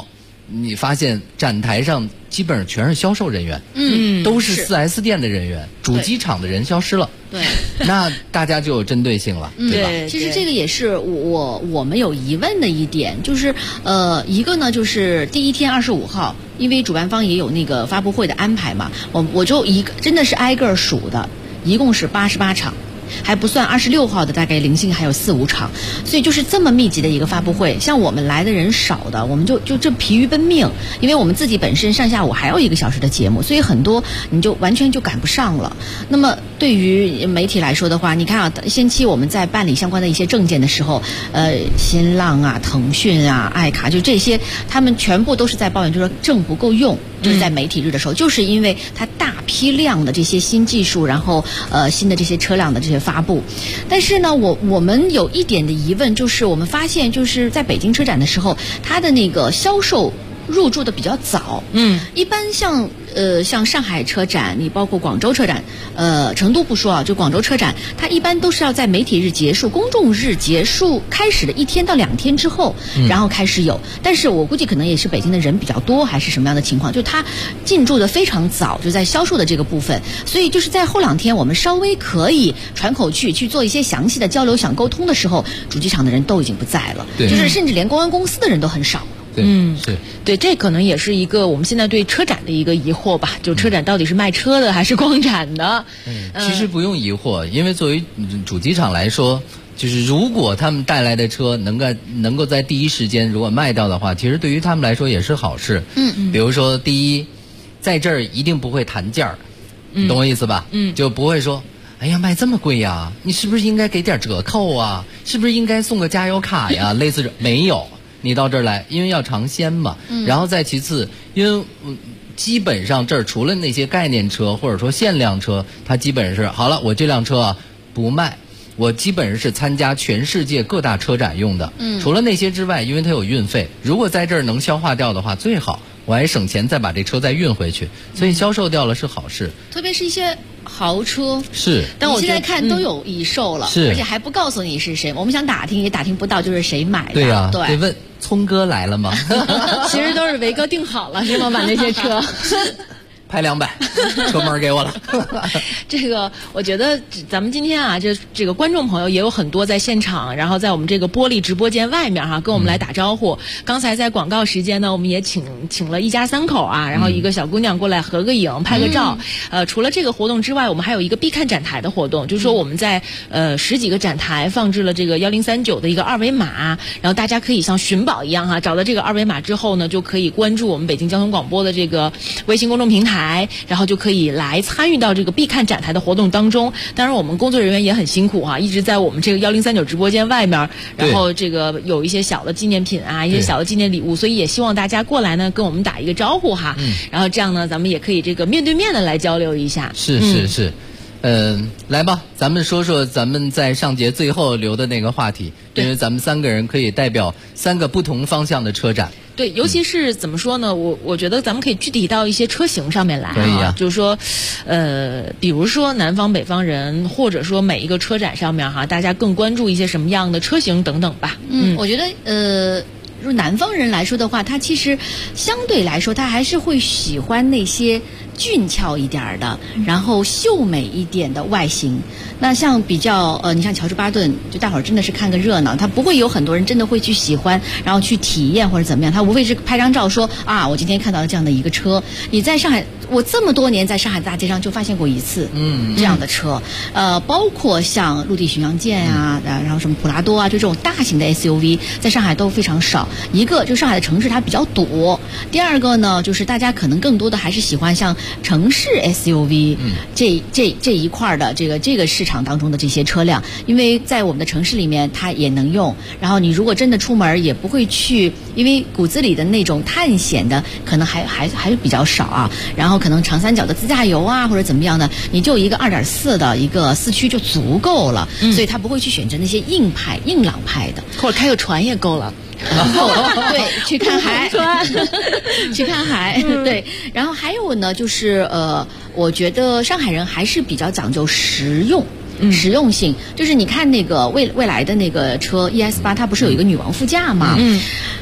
你发现展台上基本上全是销售人员，都是 4S 店的人员，主机厂的人消失了。 对， 那大家就有针对性了，对吧？ 其实这个也是我们有疑问的一点，就是一个呢，就是第一天25号，因为主办方也有那个发布会的安排嘛，我就真的是挨个数的，一共是88场。还不算26号的大概零星还有4-5场，所以就是这么密集的一个发布会，像我们来的人少的，我们就这疲于奔命，因为我们自己本身上下午还有1个小时的节目，所以很多你就完全就赶不上了。那么对于媒体来说的话，你看啊，先期我们在办理相关的一些证件的时候，新浪啊、腾讯啊、爱卡就这些，他们全部都是在抱怨，就是说证不够用。就是在媒体日的时候，就是因为它大批量的这些新技术，然后新的这些车辆的这些发布。但是呢，我们有一点的疑问，就是我们发现就是在北京车展的时候，它的那个销售入驻的比较早。一般像上海车展，你包括广州车展，成都不说啊，就广州车展，它一般都是要在媒体日结束、公众日结束开始的1天到2天之后，然后开始有。但是我估计可能也是北京的人比较多，还是什么样的情况，就它进驻的非常早，就在销售的这个部分，所以就是在后2天我们稍微可以喘口气去做一些详细的交流、想沟通的时候，主机厂的人都已经不在了，就是甚至连公安公司的人都很少。 是对，这可能也是一个我们现在对车展的一个疑惑吧，就车展到底是卖车的还是光展的？ 其实不用疑惑，因为作为主机厂来说，就是如果他们带来的车能够在第一时间如果卖掉的话，其实对于他们来说也是好事。比如说第一，在这儿一定不会谈价儿，懂我意思吧？就不会说，哎呀，卖这么贵呀，你是不是应该给点折扣啊？是不是应该送个加油卡呀？类似这没有。你到这儿来，因为要尝鲜嘛，然后再其次，因为基本上这儿除了那些概念车或者说限量车，它基本是好了，我这辆车啊不卖，我基本上是参加全世界各大车展用的。除了那些之外，因为它有运费，如果在这儿能消化掉的话最好，我还省钱再把这车再运回去，所以销售掉了是好事。 特别是一些豪车是， 但我现在看都有已售了， 而且还不告诉你是谁，我们想打听也打听不到，就是谁买的。 对呀，得问聪哥来了吗？ 其实都是维哥定好了，是吗？把那些车拍200，车门给我了。 这个我觉得咱们今天啊，这个观众朋友也有很多在现场，然后在我们这个玻璃直播间外面跟我们来打招呼。刚才在广告时间呢，我们也请了一家3口啊，然后一个小姑娘过来合个影、拍个照。除了这个活动之外，我们还有一个必看展台的活动，就是说我们在10几个展台放置了这个1039的一个2维码，然后大家可以像寻宝一样找到这个2维码之后呢，就可以关注我们北京交通广播的这个微信公众平台。然后就可以来参与到这个必看展台的活动当中。当然我们工作人员也很辛苦一直在我们这个1039直播间外面，然后这个有一些小的纪念品一些小的纪念礼物，所以也希望大家过来呢跟我们打一个招呼然后这样呢咱们也可以这个面对面的来交流一下。 是来吧，咱们说说咱们在上节最后留的那个话题，因为咱们3个人可以代表3个不同方向的车展。 对，尤其是怎么说呢？我觉得咱们可以具体到一些车型上面来就是说，比如说南方北方人，或者说每一个车展上面大家更关注一些什么样的车型等等吧。 我觉得如南方人来说的话，他其实相对来说他还是会喜欢那些俊俏一点的，然后秀美一点的外形。那像比较你像乔治巴顿，就大伙儿真的是看个热闹，他不会有很多人真的会去喜欢，然后去体验或者怎么样，他无非是拍张照说我今天看到了这样的一个车。你在上海，我这么多年在上海大街上就发现过一次这样的车，包括像陆地巡洋舰然后什么普拉多就这种大型的 SUV 在上海都非常少。一个就上海的城市它比较堵，第二个呢就是大家可能更多的还是喜欢像城市 SUV 这一块的这个市场当中的这些车辆，因为在我们的城市里面它也能用，然后你如果真的出门也不会去，因为骨子里的那种探险的可能还比较少然后可能长三角的自驾游或者怎么样的，你就一个2.4的一个4驱就足够了，所以他不会去选择那些硬朗派的， 或者开个船也够了。 对，去看海，去看海，对。然后还有呢，就是我觉得上海人还是比较讲究实用性，就是你看那个未来的那个车 ES8，它不是有一个女王副驾吗？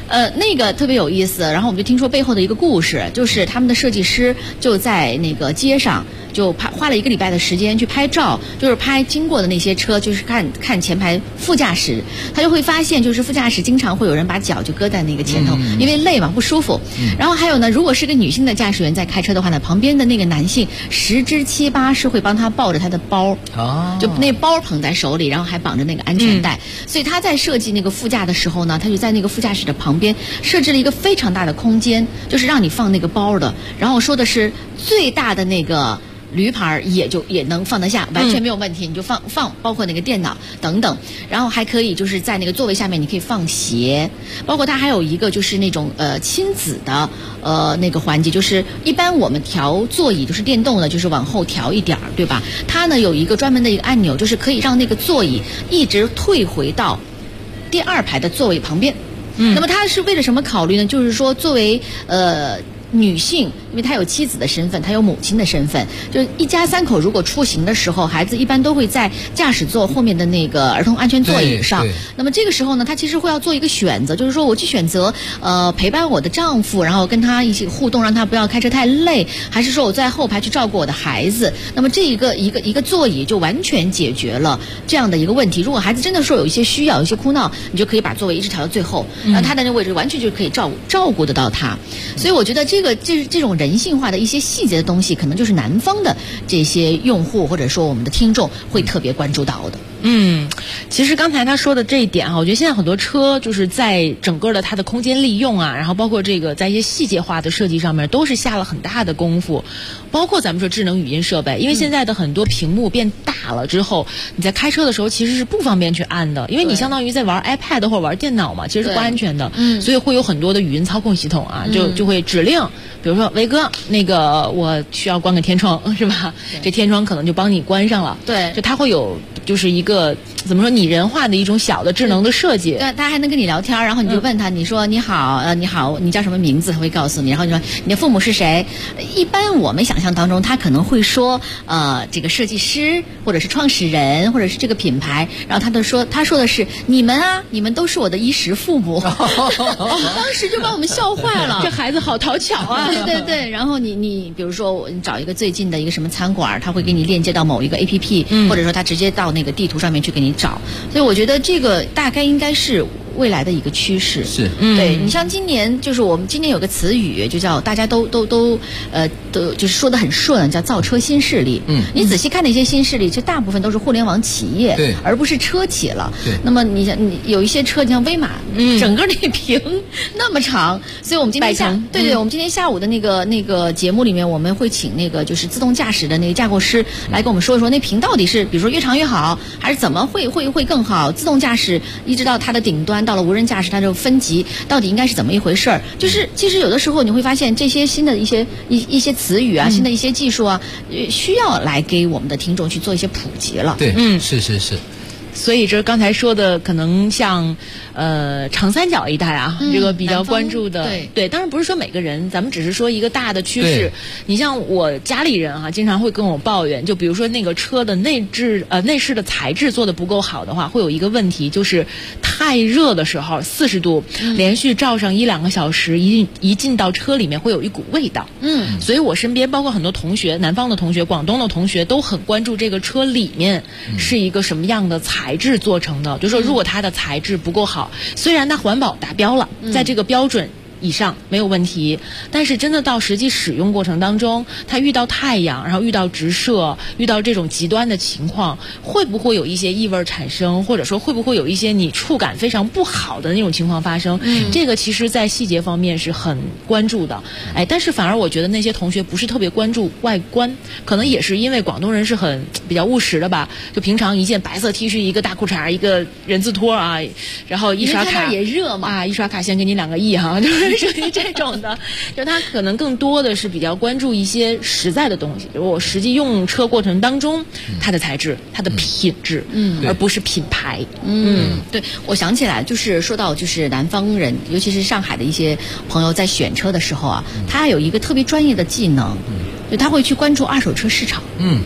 那个特别有意思，然后我们就听说背后的一个故事，就是他们的设计师就在那个街上就花了1个礼拜的时间去拍照，就是拍经过的那些车，就是看前排副驾驶，他就会发现就是副驾驶经常会有人把脚就搁在那个前头，因为累嘛不舒服。然后还有呢，如果是个女性的驾驶员在开车的话呢，旁边的那个男性10之7、8是会帮他抱着他的包，就那包捧在手里，然后还绑着那个安全带。所以他在设计那个副驾的时候呢，他就在那个副驾驶的旁边设置了一个非常大的空间，就是让你放那个包的。然后说的是最大的那个驴牌也能放得下，完全没有问题，你就放，包括那个电脑等等，然后还可以就是在那个座位下面你可以放鞋，包括它还有一个就是那种亲子的那个环节，就是一般我们调座椅就是电动的，就是往后调一点儿，对吧？它呢有一个专门的一个按钮，就是可以让那个座椅一直退回到第2排的座位旁边。那么它是为了什么考虑呢？就是说作为女性，因为她有妻子的身份，她有母亲的身份，就是一家3口如果出行的时候，孩子一般都会在驾驶座后面的那个儿童安全座椅上。那么这个时候呢，她其实会要做一个选择，就是说我去选择陪伴我的丈夫，然后跟他一起互动，让他不要开车太累，还是说我在后排去照顾我的孩子。那么这一个座椅就完全解决了这样的一个问题。如果孩子真的说有一些需要、有一些哭闹，你就可以把座位一直调到最后，然后他的那个位置完全就可以照顾得到他。所以我觉得这种人性化的一些细节的东西，可能就是南方的这些用户或者说我们的听众会特别关注到的。 其实刚才他说的这一点我觉得现在很多车就是在整个的它的空间利用然后包括这个在一些细节化的设计上面都是下了很大的功夫，包括咱们说智能语音设备，因为现在的很多屏幕变大了之后，你在开车的时候其实是不方便去按的，因为你相当于在玩 iPad 或者玩电脑嘛，其实是不安全的。所以会有很多的语音操控系统就会指令，比如说维哥，那个我需要关个天窗，是吧？这天窗可能就帮你关上了。 对， 就它会有就是一个怎么说拟人化的一种小的智能的设计。 对，他还能跟你聊天，然后你就问他，你说你好，你好，你叫什么名字？他会告诉你。然后你说你的父母是谁？一般我们想象当中，他可能会说这个设计师或者是创始人或者是这个品牌，然后他说的是你们都是我的衣食父母。当时就把我们笑坏了。 这孩子好讨巧啊！ 对。然后你比如说你找一个最近的一个什么餐馆，他会给你链接到某一个 APP，或者说他直接到那个地图上面去给你找。所以我觉得这个大概应该是未来的一个趋势。 是， 对，你像今年就是我们今年有个词语就叫大家都就是说得很顺，叫造车新势力。你仔细看那些新势力，其实大部分都是互联网企业， 对， 而不是车企了。 对。 那么你有一些车，你像威马，整个那屏那么长，所以我们今天我们今天下午的那个节目里面，我们会请那个就是自动驾驶的那个架构师来跟我们说一说，那屏到底是比如说越长越好，还是怎么会更好？自动驾驶一直到它的顶端，到了无人驾驶，它这个分级到底应该是怎么一回事儿？就是其实有的时候你会发现这些新的一些词语新的一些技术需要来给我们的听众去做一些普及了。 对，是。 所以这刚才说的可能像长三角一带这个比较关注的，对，当然不是说每个人，咱们只是说一个大的趋势。你像我家里人经常会跟我抱怨，就比如说那个车的内饰的材质做的不够好的话，会有一个问题，就是太热的时候40度，连续照上1-2个小时，一进到车里面会有一股味道。所以我身边包括很多同学，南方的同学、广东的同学都很关注这个车里面是一个什么样的材质做成的，就是说如果它的材质不够好，虽然它环保达标了，在这个标准以上没有问题，但是真的到实际使用过程当中，它遇到太阳，然后遇到直射，遇到这种极端的情况，会不会有一些异味产生，或者说会不会有一些你触感非常不好的那种情况发生？这个其实在细节方面是很关注的。但是反而我觉得那些同学不是特别关注外观，可能也是因为广东人是很比较务实的吧，就平常一件白色 T 恤，一个大裤衩，一个人字拖然后一刷卡也热嘛一刷卡先给你2个亿就是属于这种的，就他可能更多的是比较关注一些实在的东西，就是我实际用车过程当中它的材质、它的品质，而不是品牌。 对，我想起来，就是说到就是南方人，尤其是上海的一些朋友在选车的时候他有一个特别专业的技能，就他会去关注二手车市场。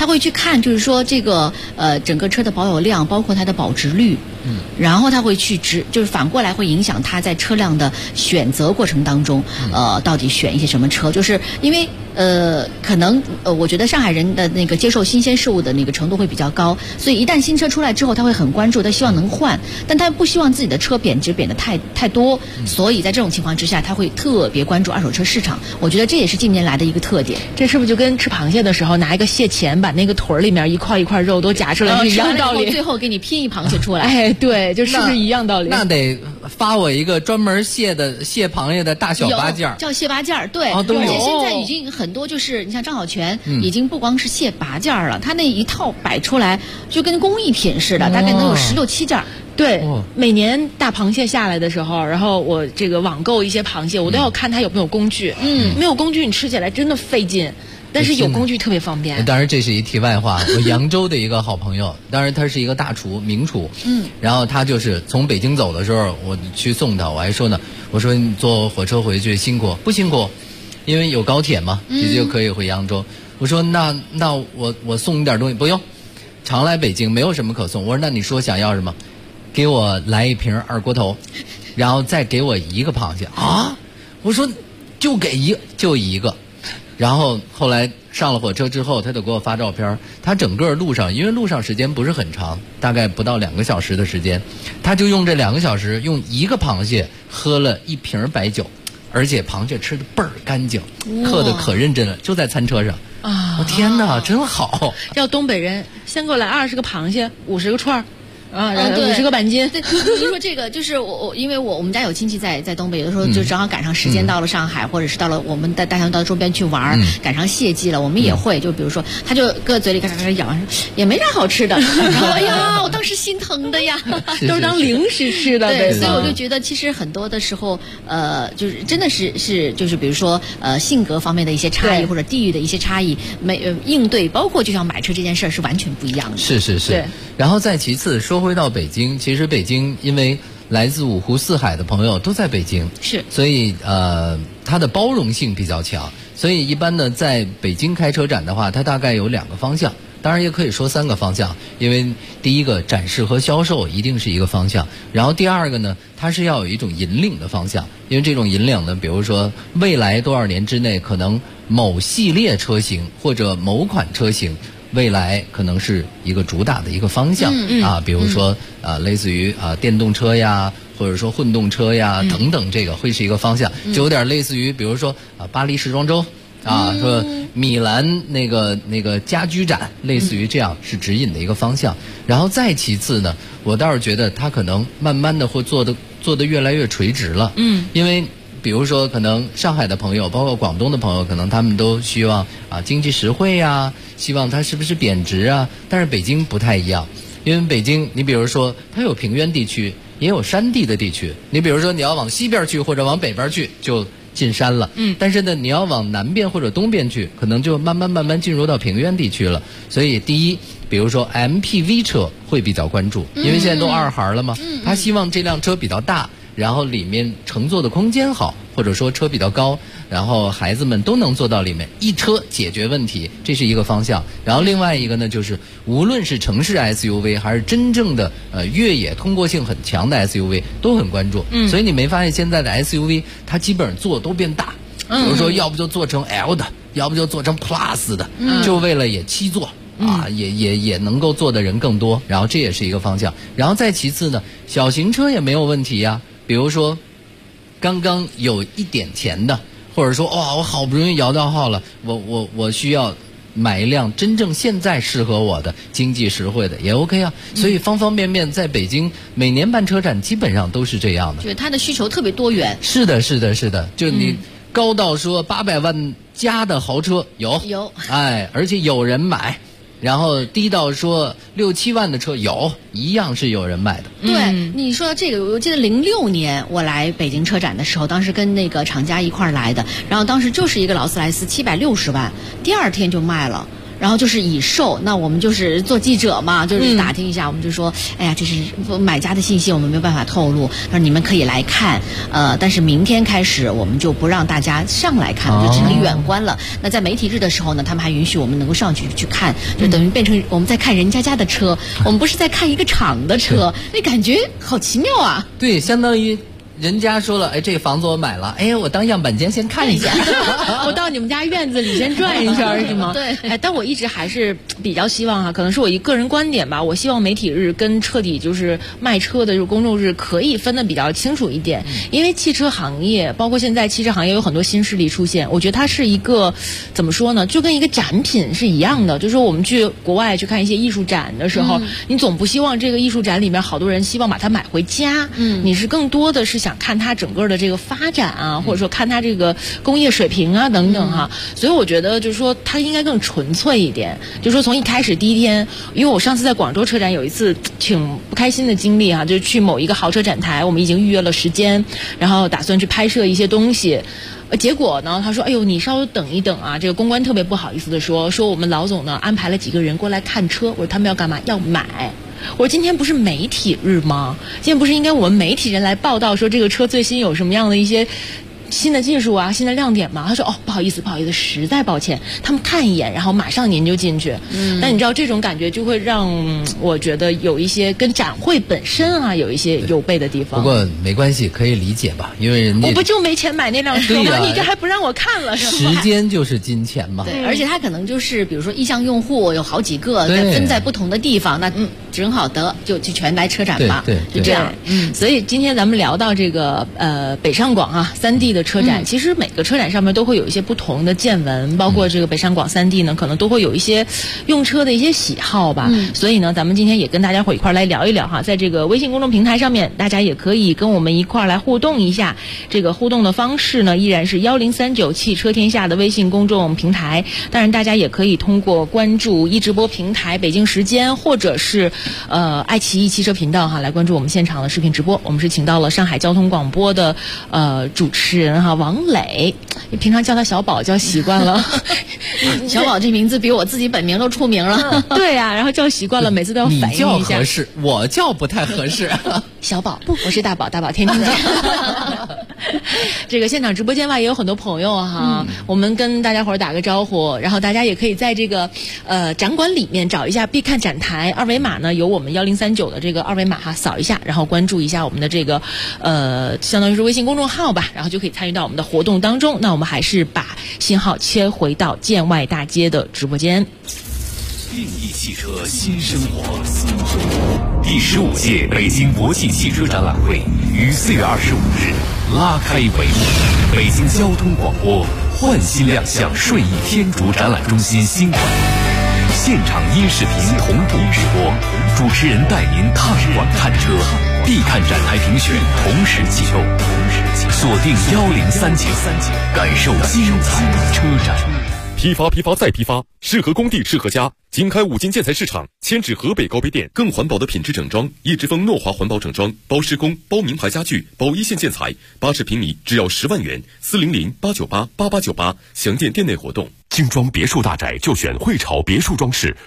他会去看，就是说这个整个车的保有量，包括它的保值率，然后他会去就是反过来会影响他在车辆的选择过程当中，到底选一些什么车，就是因为可能我觉得上海人的那个接受新鲜事物的那个程度会比较高，所以一旦新车出来之后，他会很关注，他希望能换，但他不希望自己的车贬值贬得太多，所以在这种情况之下，他会特别关注二手车市场。我觉得这也是近年来的一个特点。 这是不是就跟吃螃蟹的时候拿一个蟹钳把那个腿里面一块一块肉都夹出来是一样道理？ 最后给你拼一螃蟹出来。 哎，对，就是不是一样道理？ 那得发我一个专门蟹螃蟹的大小八件， 叫蟹八件，对， 都有。 而且现在已经很多，就是你像张小泉，已经不光是蟹八件了，他那一套摆出来就跟工艺品似的，大概能有16、17件。 对，每年大螃蟹下来的时候，然后我这个网购一些螃蟹，我都要看它有没有工具。没有工具你吃起来真的费劲。但是有工具特别方便。 当然这是一题外话，我扬州的一个好朋友，当然他是一个大厨名厨，然后他就是从北京走的时候，我去送他，我还说呢，我说你坐火车回去辛苦不辛苦？因为有高铁嘛，直接就可以回扬州。我说那我送你点东西，不用，常来北京没有什么可送。我说那你说想要什么？给我来一瓶二锅头，然后再给我一个螃蟹啊！我说就一个。然后后来上了火车之后，他就给我发照片。他整个路上，因为路上时间不是很长，大概不到2个小时的时间，他就用这2个小时，用一个螃蟹喝了1瓶白酒，而且螃蟹吃的倍儿干净，刻的可认真了，就在餐车上。我天哪，真好！ 要东北人先给我来20个螃蟹，50个串儿。50个板筋。 对，您说这个就是因为我们家有亲戚在东北，有的时候就正好赶上时间到了上海，或者是到了我们大象到周边去玩，赶上蟹季了，我们也会就比如说，他就搁嘴里嘎嘎嘎咬，也没啥好吃的，然后哎呀，我当时心疼的呀， 都是当零食吃的。 对，所以我就觉得其实很多的时候，就是真的是就是比如说性格方面的一些差异，或者地域的一些差异，应对包括就像买车这件事儿是完全不一样的。 是。对。然后再其次说回到北京，其实北京因为来自5湖4海的朋友都在北京， 是， 所以它的包容性比较强，所以一般呢在北京开车展的话，它大概有2个方向，当然也可以说3个方向，因为第一个展示和销售一定是一个方向，然后第二个呢，它是要有一种引领的方向，因为这种引领呢，比如说未来多少年之内，可能某系列车型或者某款车型。未来可能是一个主打的一个方向比如说类似于电动车呀，或者说混动车呀等等，这个会是一个方向，就有点类似于比如说巴黎时装周说米兰那个家居展，类似于这样是指引的一个方向。然后再其次呢，我倒是觉得它可能慢慢的会做得越来越垂直了，因为比如说可能上海的朋友，包括广东的朋友，可能他们都希望经济实惠呀，希望它是不是贬值啊？但是北京不太一样，因为北京你比如说它有平原地区，也有山地的地区。你比如说你要往西边去或者往北边去就进山了，但是呢你要往南边或者东边去，可能就慢慢进入到平原地区了。所以第一，比如说 MPV 车会比较关注，因为现在都2孩了嘛，他希望这辆车比较大，然后里面乘坐的空间好，或者说车比较高，然后孩子们都能坐到里面，一车解决问题，这是一个方向。然后另外一个呢，就是无论是城市 SUV 还是真正的越野通过性很强的 SUV 都很关注。所以你没发现现在的 SUV 它基本上做都变大，比如说要不就做成 L 的，要不就做成 Plus 的，就为了也7座。也能够坐的人更多，然后这也是一个方向。然后再其次呢，小型车也没有问题呀，比如说刚刚有一点钱的，或者说我好不容易摇到号了，我需要买一辆真正现在适合我的经济实惠的也 OK 啊。所以方方面面在北京每年办车展基本上都是这样的， 就是它的需求特别多元。 是的，就你高到说800万加的豪车有，而且有人买。然后低到说6、7万的车一样是有人买的。 对，你说这个，我记得06年我来北京车展的时候，当时跟那个厂家一块儿来的，然后当时就是一个劳斯莱斯760万，第2天就卖了。 然后就是已售，那我们就是做记者嘛，就是打听一下，我们就说，哎呀，这是买家的信息，我们没有办法透露，他说你们可以来看，但是明天开始我们就不让大家上来看，就只能远观了。那在媒体日的时候呢，他们还允许我们能够上去看，就等于变成我们在看人家的车，我们不是在看一个厂的车，那感觉好奇妙啊！ 对，相当于人家说了，哎，这房子我买了，哎，我当样板间先看一下， 我到你们家院子里先转一圈，是吗？ 对。 哎，但我一直还是比较希望可能是我一个人观点吧，我希望媒体日跟彻底就是卖车的这个公众日可以分得比较清楚一点，因为汽车行业，包括现在汽车行业有很多新势力出现，我觉得它是一个怎么说呢，就跟一个展品是一样的，就是说我们去国外去看一些艺术展的时候，你总不希望这个艺术展里面好多人希望把它买回家，你是更多的是想看它整个的这个发展啊，或者说看它这个工业水平啊等等哈，所以我觉得就是说它应该更纯粹一点，就是说从一开始第一天，因为我上次在广州车展有一次挺不开心的经历啊，就是去某一个豪车展台，我们已经预约了时间，然后打算去拍摄一些东西。结果呢，他说：“哎呦，你稍微等一等啊！”这个公关特别不好意思的说我们老总呢安排了几个人过来看车。我说他们要干嘛？要买。我说今天不是媒体日吗？今天不是应该我们媒体人来报道说这个车最新有什么样的一些新的技术啊，新的亮点吗？他说不好意思，实在抱歉，他们看一眼，然后马上您就进去。但你知道这种感觉就会让我觉得有一些跟展会本身啊有一些有悖的地方。 不过没关系，可以理解吧，因为人家我不就没钱买那辆车吗？你这还不让我看了是吧？时间就是金钱嘛。 对，而且他可能就是比如说意向用户有好几个分在不同的地方，那正好得就全来车展吧， 对， 就这样。 所以今天咱们聊到这个北上广啊3D 的车展，其实每个车展上面都会有一些不同的见闻，包括这个北上广3D 呢，可能都会有一些用车的一些喜好吧。所以呢，咱们今天也跟大家伙一块来聊一聊哈，在这个微信公众平台上面，大家也可以跟我们一块来互动一下。这个互动的方式呢，依然是1039汽车天下的微信公众平台。当然，大家也可以通过关注一直播平台北京时间，或者是爱奇艺汽车频道哈，来关注我们现场的视频直播。我们是请到了上海交通广播的主持人哈王磊，平常叫他小宝叫习惯了， 小宝这名字比我自己本名都出名了。 对呀，然后叫习惯了，每次都要反应一下。 你叫合适，我叫不太合适。 小宝不，我是大宝，大宝天天见。这个现场直播间外也有很多朋友哈，我们跟大家伙打个招呼，然后大家也可以在这个展馆里面找一下必看展台，二维码呢有我们1039的这个二维码哈，扫一下，然后关注一下我们的这个相当于是微信公众号吧，然后就可以参与到我们的活动当中。那我们还是把信号切回到建外大街的直播间。 定义汽车新生活。第15届北京国际汽车展览会于4月25日拉开帷幕。北京交通广播焕新亮相顺义天竺展览中心新馆，现场音视频同步直播，主持人带您探馆看车，必看展台评选同时启动，锁定1039，感受精彩车展。 批发再批发，适合工地适合家。经开5金建材市场，迁至河北高碑店，更环保的品质整装，叶之峰诺华环保整装，包施工，包名牌家具，包一线建材，80平米只要10万元，400-898-8898，详见店内活动。 精装别墅大宅就选汇潮别墅装饰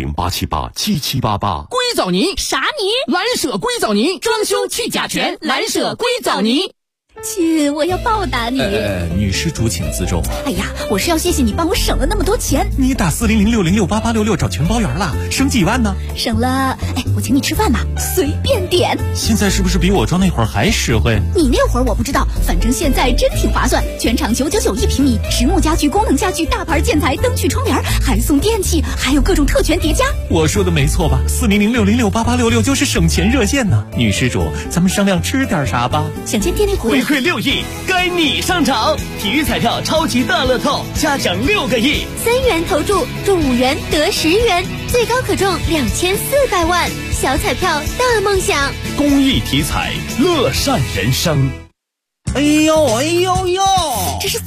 ，400-878-7788。 硅藻泥啥泥？蓝舍硅藻泥，装修去甲醛，蓝舍硅藻泥。 亲，我要报答你。 女施主请自重。 哎呀，我是要谢谢你帮我省了那么多钱。 你打400-606-8866找全包圆了，省几万呢？ 省了，我请你吃饭吧，随便点。 现在是不是比我装那会儿还实惠？ 你那会儿我不知道，反正现在真挺划算，全场999一平米，实木家具、功能家具、大牌建材、灯具、窗帘，还送电器，还有各种特权叠加。 我说的没错吧？400-606-8866就是省钱热线呢。女施主，咱们商量吃点啥吧？ 想见店内活动。 回馈6亿，该你上场！体育彩票超级大乐透，嘉奖6个亿 ，3元投注，中5元得10元，最高可中2400万，小彩票大梦想。 公益体彩，乐善人生。 哎呦， 这是怎么了？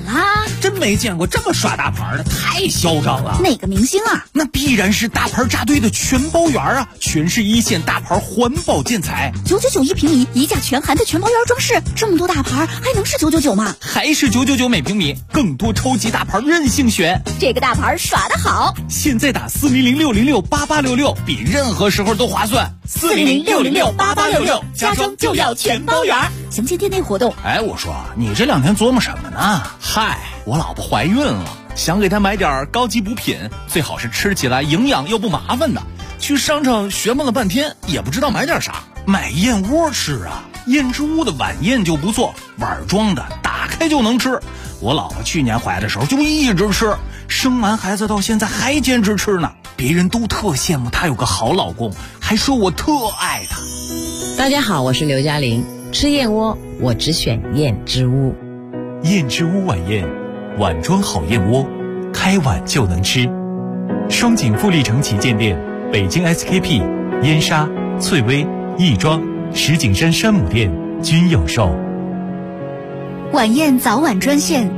啦？ 真没见过这么耍大牌的，太嚣张了。 哪个明星啊？ 那必然是大牌扎堆的全包园啊，全是一线大牌环保建材。 999平米，一价全含的全包园装饰，这么多大牌还能是999吗？ 还是999每平米，更多超级大牌任性选。 这个大牌耍得好， 现在打400-606-8866，比任何时候都划算。 400-606-8866，家装就要全包园。详见店内活动。 哎，我说你这2天琢磨什么呢？ 嗨，我老婆怀孕了，想给她买点高级补品，最好是吃起来营养又不麻烦的。去商场学问了半天，也不知道买点啥。 买燕窝吃啊，燕之屋的晚宴就不错，碗装的，打开就能吃。我老婆去年怀的时候就一直吃，生完孩子到现在还坚持吃呢。别人都特羡慕她有个好老公，还说我特爱她。 大家好，我是刘嘉玲。吃燕窝，我只选燕之屋。 燕之屋晚宴，碗装好燕窝，开碗就能吃。双井富力城旗舰店、北京 SKP、燕莎、翠微、亦庄、石景山山姆店均有售。 晚宴早晚专线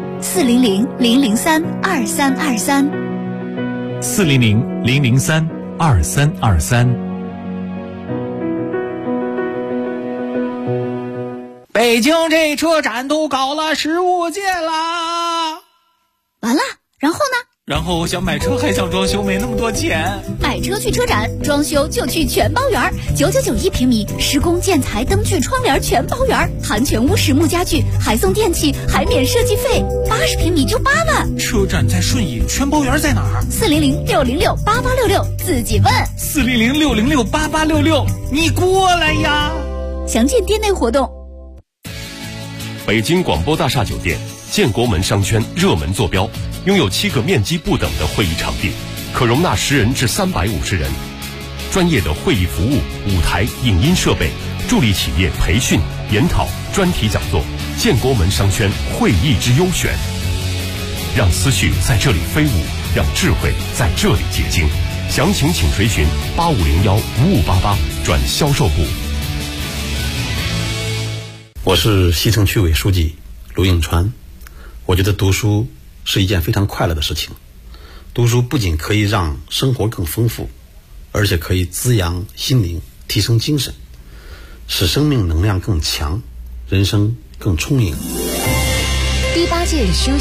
：400-003-2323。 400-003-2323。 北京这车展都搞了15届啦！ 完了，然后呢？ 然后想买车还想装修，没那么多钱。 买车去车展，装修就去全包园，999平米，施工建材灯具窗帘全包园，含全屋实木家具，还送电器，还免设计费，80平米就8万。 车展在顺义，全包园在哪儿 ？400-606-8866，自己问。 400-606-8866，你过来呀！ 详见店内活动。 北京广播大厦酒店建国门商圈热门坐标，拥有7个面积不等的会议场地，可容纳10人至350人。专业的会议服务、舞台、影音设备，助力企业培训、研讨、专题讲座。建国门商圈会议之优选，让思绪在这里飞舞，让智慧在这里结晶。详情请垂询8501-5588转销售部。 我是西城区委书记卢应川。我觉得读书是一件非常快乐的事情。读书不仅可以让生活更丰富，而且可以滋养心灵，提升精神，使生命能量更强，人生更充盈。 第8届书